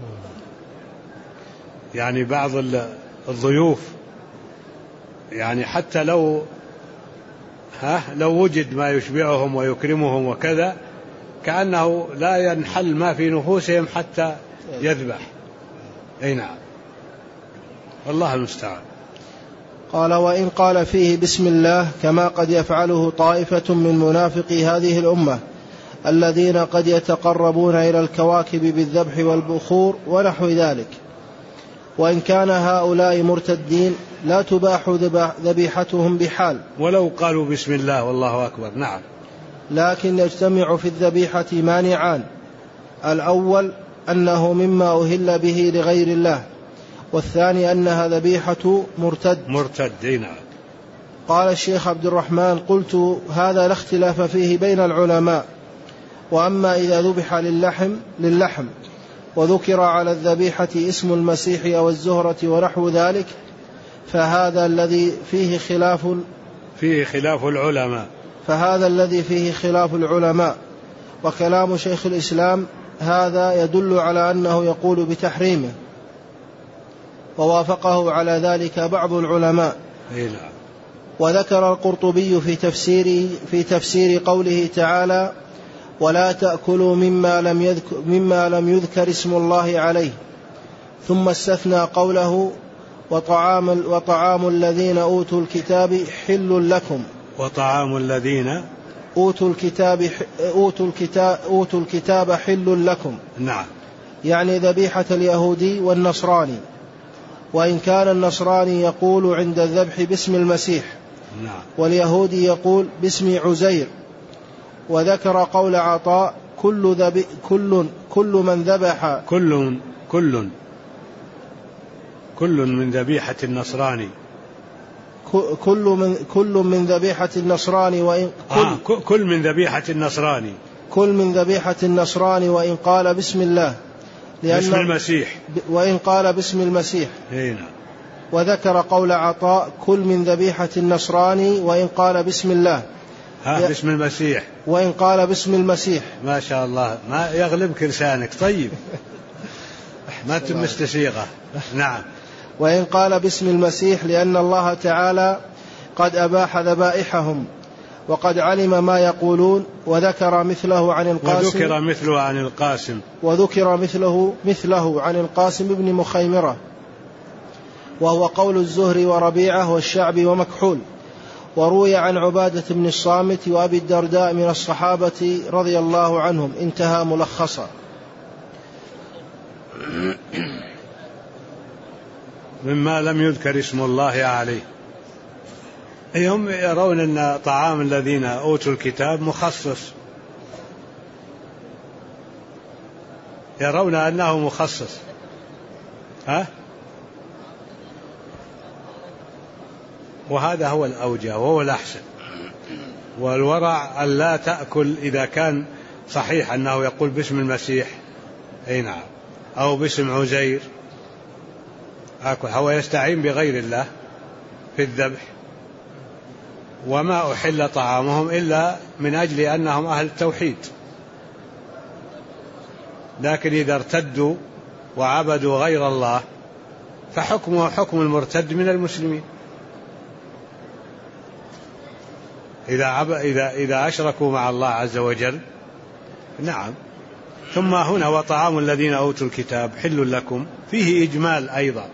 يعني بعض الضيوف يعني حتى لو وجد ما يشبعهم ويكرمهم وكذا كأنه لا ينحل ما في نفوسهم حتى يذبح. نعم. والله المستعان. قال وإن قال فيه بسم الله كما قد يفعله طائفة من منافقي هذه الأمة الذين قد يتقربون إلى الكواكب بالذبح والبخور ونحو ذلك، وإن كان هؤلاء مرتدين لا تباح ذبيحتهم بحال ولو قالوا بسم الله والله أكبر. نعم. لكن يجتمع في الذبيحة مانعان: الأول أنه مما أهل به لغير الله، والثاني أنها ذبيحة مرتد. نعم. قال الشيخ عبد الرحمن قلت هذا لا اختلاف فيه بين العلماء، وأما إذا ذبح للحم وذكر على الذبيحة اسم المسيح أو الزهرة ونحو ذلك فهذا الذي فيه خلاف العلماء. وكلام شيخ الإسلام هذا يدل على أنه يقول بتحريمه، ووافقه على ذلك بعض العلماء. وذكر القرطبي في تفسير قوله تعالى ولا تأكلوا مما لم يذكر اسم الله عليه، ثم استثنى قوله وطعام الذين أوتوا الكتاب حل لكم. وطعام الذين أوتوا الكتاب حل لكم. نعم. يعني ذبيحة اليهودي والنصراني، وإن كان النصراني يقول عند الذبح باسم المسيح. نعم. واليهودي يقول باسم عزير. وذكر قول عطاء كل من ذبح كل من ذبيحة النصراني كل من ذبيحة النصراني وإن كل من ذبيحة النصراني وإن قال بسم الله باسم المسيح، وإن قال باسم المسيح. هنا. وذكر قول عطاء كل من ذبيحة النصراني وإن قال باسم الله. باسم المسيح، وإن قال باسم المسيح. ما شاء الله، ما يغلبك لسانك. طيب ما تمست صيغة. نعم. وإن قال باسم المسيح لأن الله تعالى قد أباح ذبائحهم وقد علم ما يقولون. وذكر مثله عن القاسم وذكر مثله عن القاسم بن مخيمرة، وهو قول الزهري وربيعة والشعبي ومكحول. وروي عن عبادة بن الصامت وأبي الدرداء من الصحابة رضي الله عنهم. انتهى ملخصا. مما لم يذكر اسم الله عليه. هم يرون أن طعام الذين أوتوا الكتاب مخصص، يرون أنه مخصص. وهذا هو الأوجه وهو الأحسن. والورع أن لا تأكل إذا كان صحيح أنه يقول باسم المسيح، أي نعم، أو باسم عزير، هو يستعين بغير الله في الذبح. وما أحل طعامهم إلا من أجل أنهم أهل التوحيد، لكن إذا ارتدوا وعبدوا غير الله فحكمه حكم المرتد من المسلمين. إذا أشركوا مع الله عز وجل. نعم. ثم هنا وطعام الذين أوتوا الكتاب حل لكم، فيه إجمال أيضا،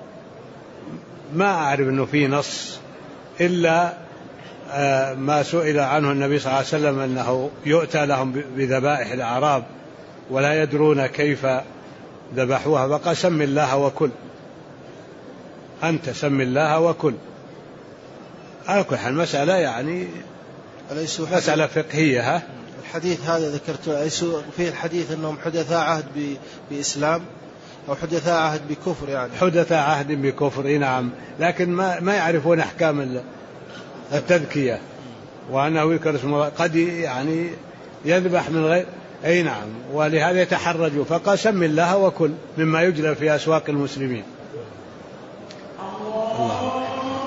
ما أعرف أنه فيه نص إلا ما سئل عنه النبي صلى الله عليه وسلم أنه يؤتى لهم بذبائح الأعراب ولا يدرون كيف ذبحوها، فقال سم الله وكل، أنت سم الله وكل. المسألة يعني مسألة فقهية. الحديث هذا ذكرته فيه الحديث أنهم حدثاء عهد بإسلام أو حدثاء عهد بكفر، يعني حدثاء عهد بكفر. نعم، لكن ما يعرفون أحكام التذكية، وأنه يذكر اسم الله قد يعني يذبح من غير. أي نعم، ولهذا يتحرجوا، فقال سم الله وكل مما يجلى في أسواق المسلمين. الله.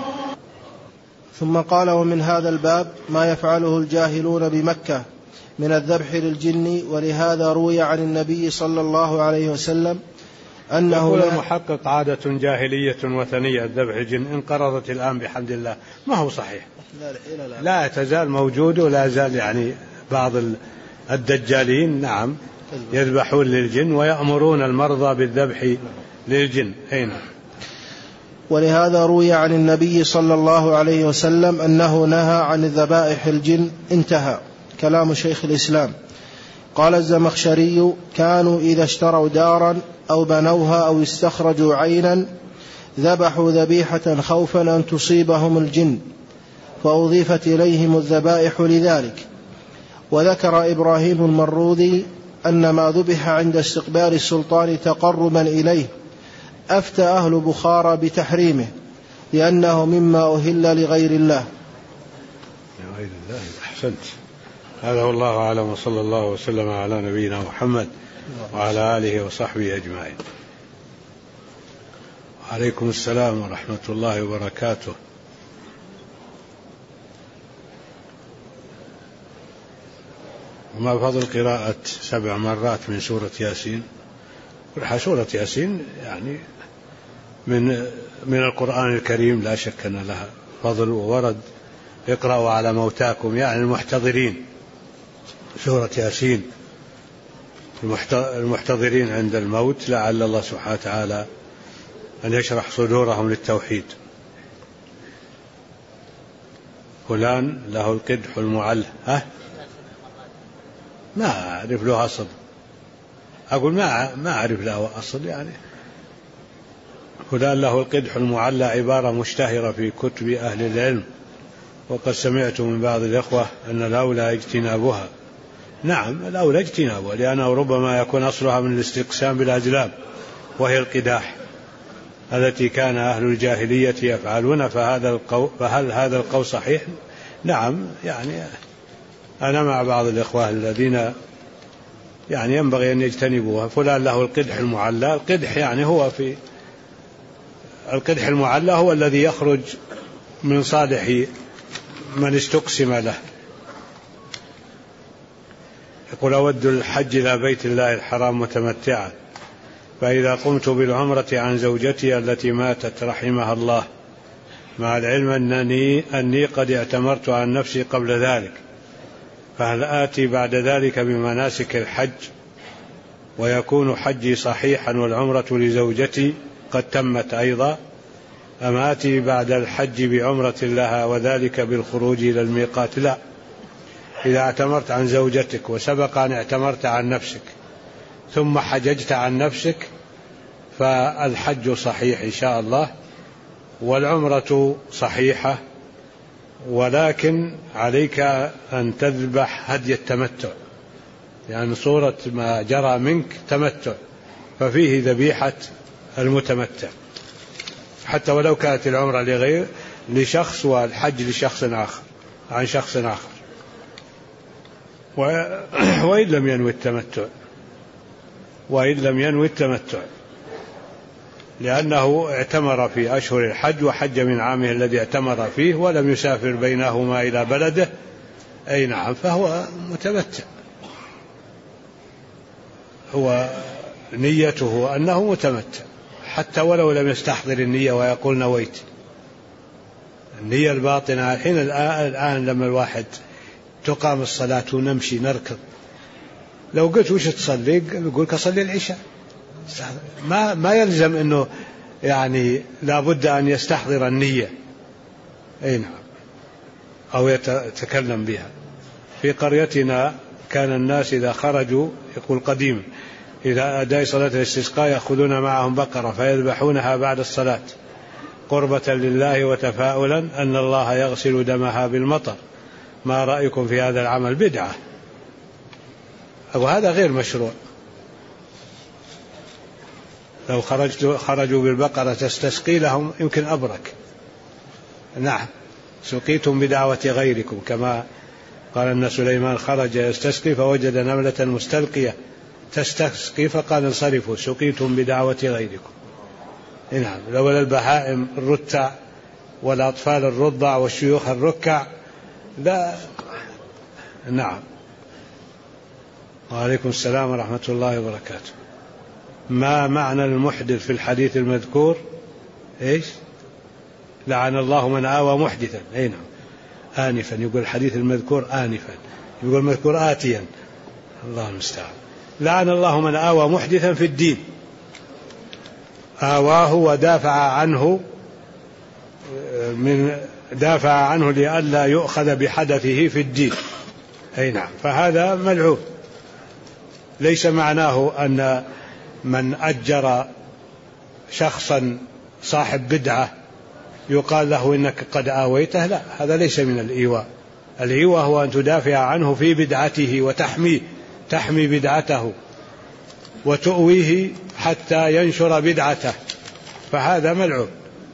ثم قال ومن هذا الباب ما يفعله الجاهلون بمكة من الذبح للجن. ولهذا روي عن النبي صلى الله عليه وسلم أنه يقول المحقق عادة جاهلية وثنية الذبح الجن انقرضت الآن بحمد الله. ما هو صحيح، لا تزال موجود، ولا زال يعني بعض الدجالين نعم يذبحون للجن ويأمرون المرضى بالذبح للجن. أين. ولهذا روي عن النبي صلى الله عليه وسلم أنه نهى عن ذبائح الجن. انتهى. كلام شيخ الإسلام. قال الزمخشري كانوا إذا اشتروا دارا أو بنوها أو استخرجوا عينا ذبحوا ذبيحة خوفا أن تصيبهم الجن، فأضيفت إليهم الذبائح لذلك. وذكر إبراهيم المروذي أن ما ذبح عند استقبال السلطان تقربا إليه أفتى أهل بخارى بتحريمه لأنه مما أهل لغير الله. لغير الله. أحسنت. هذا والله أعلم، وصلى الله وسلم على نبينا محمد وعلى آله وصحبه أجمعين. وعليكم السلام ورحمة الله وبركاته. وما فضل قراءة 7 مرات من سورة ياسين؟ سورة ياسين يعني من القرآن الكريم لا شك أن لها فضل، وورد اقرأوا على موتاكم يعني المحتضرين، سورة ياسين المحتضرين عند الموت، لعل الله سبحانه وتعالى أن يشرح صدورهم للتوحيد. فلان له القدح المعل، ما أعرف له أصل، أقول ما أعرف له أصل، يعني فلان له القدح المعلى عبارة مشتهرة في كتب أهل العلم، وقد سمعت من بعض الإخوة أن الأولى اجتنابها. نعم الأولى اجتنابها، لأنه ربما يكون أصلها من الاستقسام بالأزلام وهي القداح التي كان أهل الجاهلية يفعلون. فهل هذا القول صحيح؟ نعم، يعني أنا مع بعض الإخوة الذين يعني ينبغي أن يجتنبوها. فلان له القدح المعلى، القدح يعني هو في القدح المعلى هو الذي يخرج من صالح من استقسم له. يقول: أود الحج إلى بيت الله الحرام متمتعا، فإذا قمت بالعمرة عن زوجتي التي ماتت رحمها الله، مع العلم أني قد اعتمرت عن نفسي قبل ذلك، فهل آتي بعد ذلك بمناسك الحج ويكون حجي صحيحا والعمرة لزوجتي قد تمت أيضا، أم آتي بعد الحج بعمرة لها وذلك بالخروج إلى الميقات؟ لا، إذا اعتمرت عن زوجتك وسبق أن اعتمرت عن نفسك ثم حججت عن نفسك فالحج صحيح إن شاء الله، والعمرة صحيحة، ولكن عليك أن تذبح هدي التمتع، يعني صورة ما جرى منك تمتع، ففيه ذبيحة المتمتع، حتى ولو كانت العمرة لغير لشخص والحج لشخص آخر عن شخص آخر، وإن لم ينوي التمتع، لأنه اعتمر في أشهر الحج وحج من عامه الذي اعتمر فيه ولم يسافر بينهما إلى بلده، أي نعم، فهو متمتع، هو نيته أنه متمتع، حتى ولو لم يستحضر النية ويقول نويت. النية الباطنة الحين الآن لما الواحد تقام الصلاة ونمشي نركض، لو قلت وش تصلي يقول أصلي العشاء، ما يلزم أنه يعني لابد أن يستحضر النية، أي نعم، أو يتكلم بها. في قريتنا كان الناس إذا خرجوا، يقول قديم، إذا أداء صلاة الاستسقاء يأخذون معهم بقرة فيذبحونها بعد الصلاة قربة لله وتفاؤلا أن الله يغسل دمها بالمطر. ما رأيكم في هذا العمل؟ بدعة، وهذا غير مشروع. لو خرجوا بالبقرة تستسقي لهم يمكن أبرك. نعم، سقيتم بدعوة غيركم، كما قال أن سليمان خرج يستسقي فوجد نملة مستلقية تستسقي فقال انصرفوا سقيتم بدعوة غيركم. نعم، لولا البهائم الرتع والأطفال الرضع والشيوخ الركع لا. نعم. وعليكم السلام ورحمة الله وبركاته. ما معنى المحدث في الحديث المذكور؟ إيش؟ لعن الله من آوى محدثا. أي نعم، آنفا، يقول الحديث المذكور آنفا، يقول المذكور آتيا، الله المستعان. لعن الله من آوى محدثا في الدين، آواه ودافع عنه لئلا يؤخذ بحدثه في الدين. أي نعم، فهذا ملعون. ليس معناه أن من أجر شخصا صاحب بدعة يقال له إنك قد آويته، لا، هذا ليس من الإيواء. الإيواء هو أن تدافع عنه في بدعته وتحميه، تحمي بدعته وتؤويه حتى ينشر بدعته، فهذا ملعون.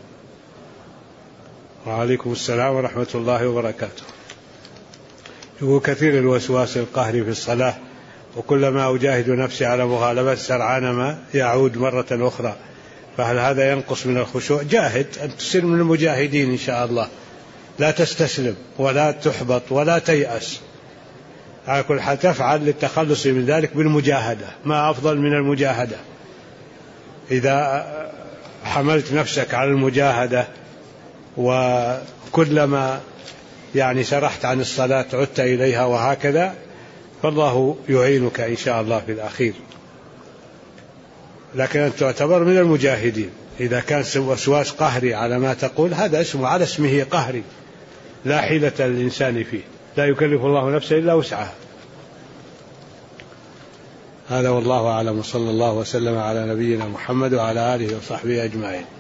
وعليكم السلام ورحمة الله وبركاته. يقول كثير الوسواس القهري في الصلاة، وكلما أجاهد نفسي على مغالبة سرعان ما يعود مرة أخرى، فهل هذا ينقص من الخشوع؟ جاهد أن تصير من المجاهدين إن شاء الله، لا تستسلم ولا تحبط ولا تيأس، على كل حال تفعل للتخلص من ذلك بالمجاهدة، ما أفضل من المجاهدة. إذا حملت نفسك على المجاهدة وكلما يعني سرحت عن الصلاة عدت إليها وهكذا، فالله يعينك إن شاء الله في الأخير. لكن أن تعتبر من المجاهدين. إذا كان وسواس قهري على ما تقول، هذا اسمه على اسمه قهري، لا حيلة للإنسان فيه، لا يكلف الله نفسا إلا وسعها. هذا والله أعلم، وصلى الله وسلم على نبينا محمد وعلى آله وصحبه أجمعين.